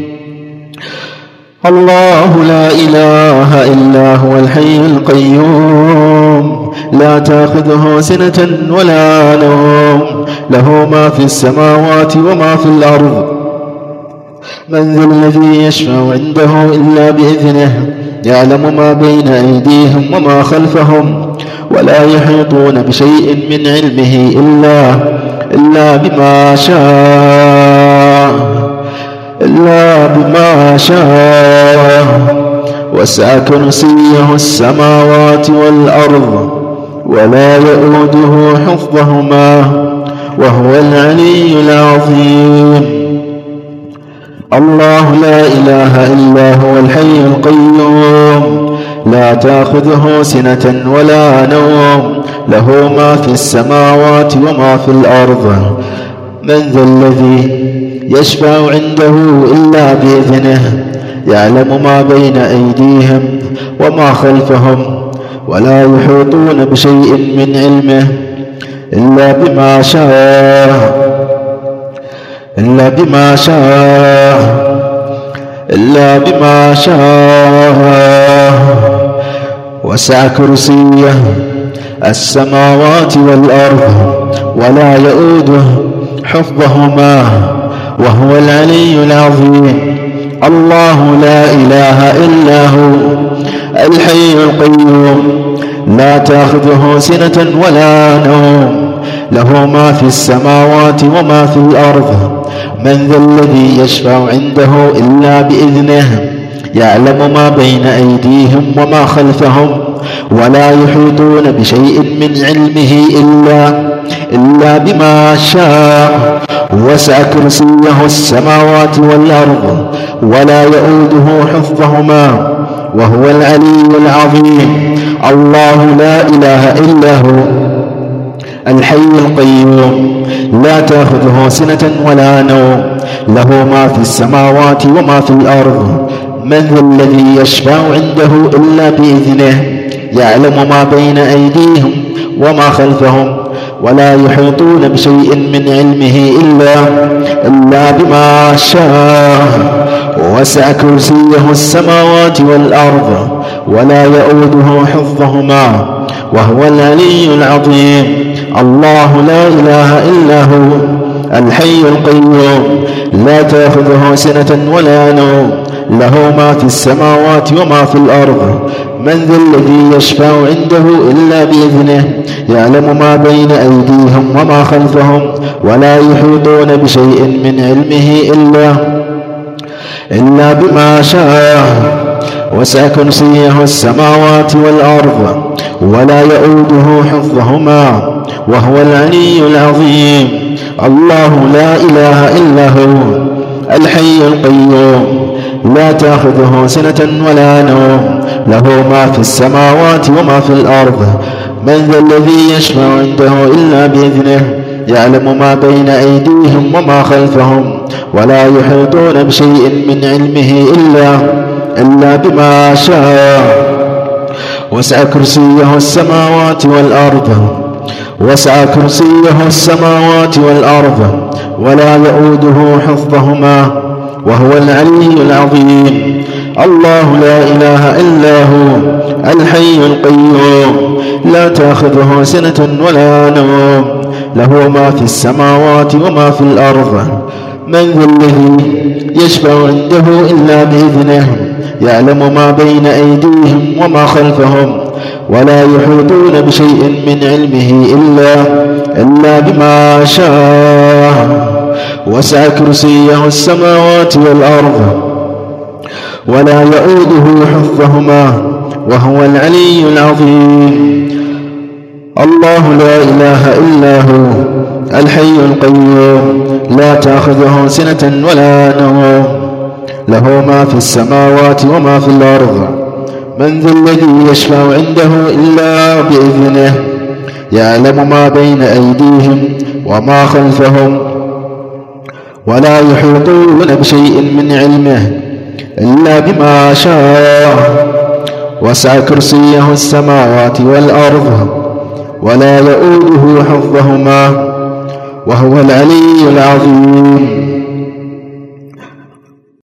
الله لا إله إلا هو الحي القيوم، لا تأخذه سنة ولا نوم، له ما في السماوات وما في الأرض. من ذا الذي يشفع عنده إلا بإذنه، يعلم ما بين أيديهم وما خلفهم، ولا يحيطون بشيء من علمه إلا بما شاء. وسع كرسيه السماوات والأرض ولا يؤوده حفظهما وهو العلي العظيم. الله لا إله إلا هو الحي القيوم، لا تأخذه سنة ولا نوم، له ما في السماوات وما في الأرض. من ذا الذي يشفع عنده إلا بإذنه، يعلم ما بين أيديهم وما خلفهم، ولا يحيطون بشيء من علمه إلا بما شاء. وسع كرسيه السماوات والأرض ولا يؤوده حفظهما وهو العلي العظيم. الله لا إله إلا هو الحي القيوم، لا تأخذه سنة ولا نوم، له ما في السماوات وما في الأرض. من ذا الذي يشفع عنده إلا بإذنه، يعلم ما بين أيديهم وما خلفهم، ولا يحيطون بشيء من علمه إلا بما شاء. وسع كرسيه السماوات والأرض ولا يؤوده حفظهما وهو العلي العظيم. الله لا إله إلا هو الحي القيوم، لا تأخذه سنة ولا نوم، له ما في السماوات وما في الأرض. من ذا الذي يشفع عنده إلا بإذنه، يعلم ما بين أيديهم وما خلفهم، ولا يحيطون بشيء من علمه إلا بما شاء. وسع كرسيه السماوات والأرض ولا يؤوده حفظهما وهو العلي العظيم. الله لا إله إلا هو الحي القيوم، لا تأخذه سنة ولا نوم، له ما في السماوات وما في الأرض. من ذا الذي يشفع عنده إلا بإذنه، يعلم ما بين أيديهم وما خلفهم، ولا يحيطون بشيء من علمه إلا بما شاء. وسع كرسيه السماوات والأرض ولا يؤوده حفظهما وهو العلي العظيم. الله لا إله إلا هو الحي القيوم، لا تأخذه سنة ولا نوم، له ما في السماوات وما في الأرض. من ذا الذي يشفع عنده إلا بإذنه، يعلم ما بين أيديهم وما خلفهم، ولا يحيطون بشيء من علمه إلا بما شاء. وسع كرسيه السماوات والأرض ولا يؤوده حفظهما وهو العلي العظيم. الله لا إله إلا هو الحي القيوم، لا تأخذه سنة ولا نوم، له ما في السماوات وما في الأرض. من ذا الذي يشفع عنده إلا بإذنه يعلم ما بين أيديهم وما خلفهم ولا يحيطون بشيء من علمه إلا بما شاء وسع كرسيه السماوات والأرض ولا يؤوده حفظهما وهو العلي العظيم. الله لا إله إلا هو الحي القيوم لا تأخذه سنة ولا نوم له ما في السماوات وما في الأرض. من ذا الذي يشفع عنده إلا بإذنه يعلم ما بين أيديهم وما خلفهم ولا يحيطون بشيء من علمه إلا بما شاء وسع كرسيه السماوات والأرض ولا يؤوده حفظهما وهو العلي العظيم.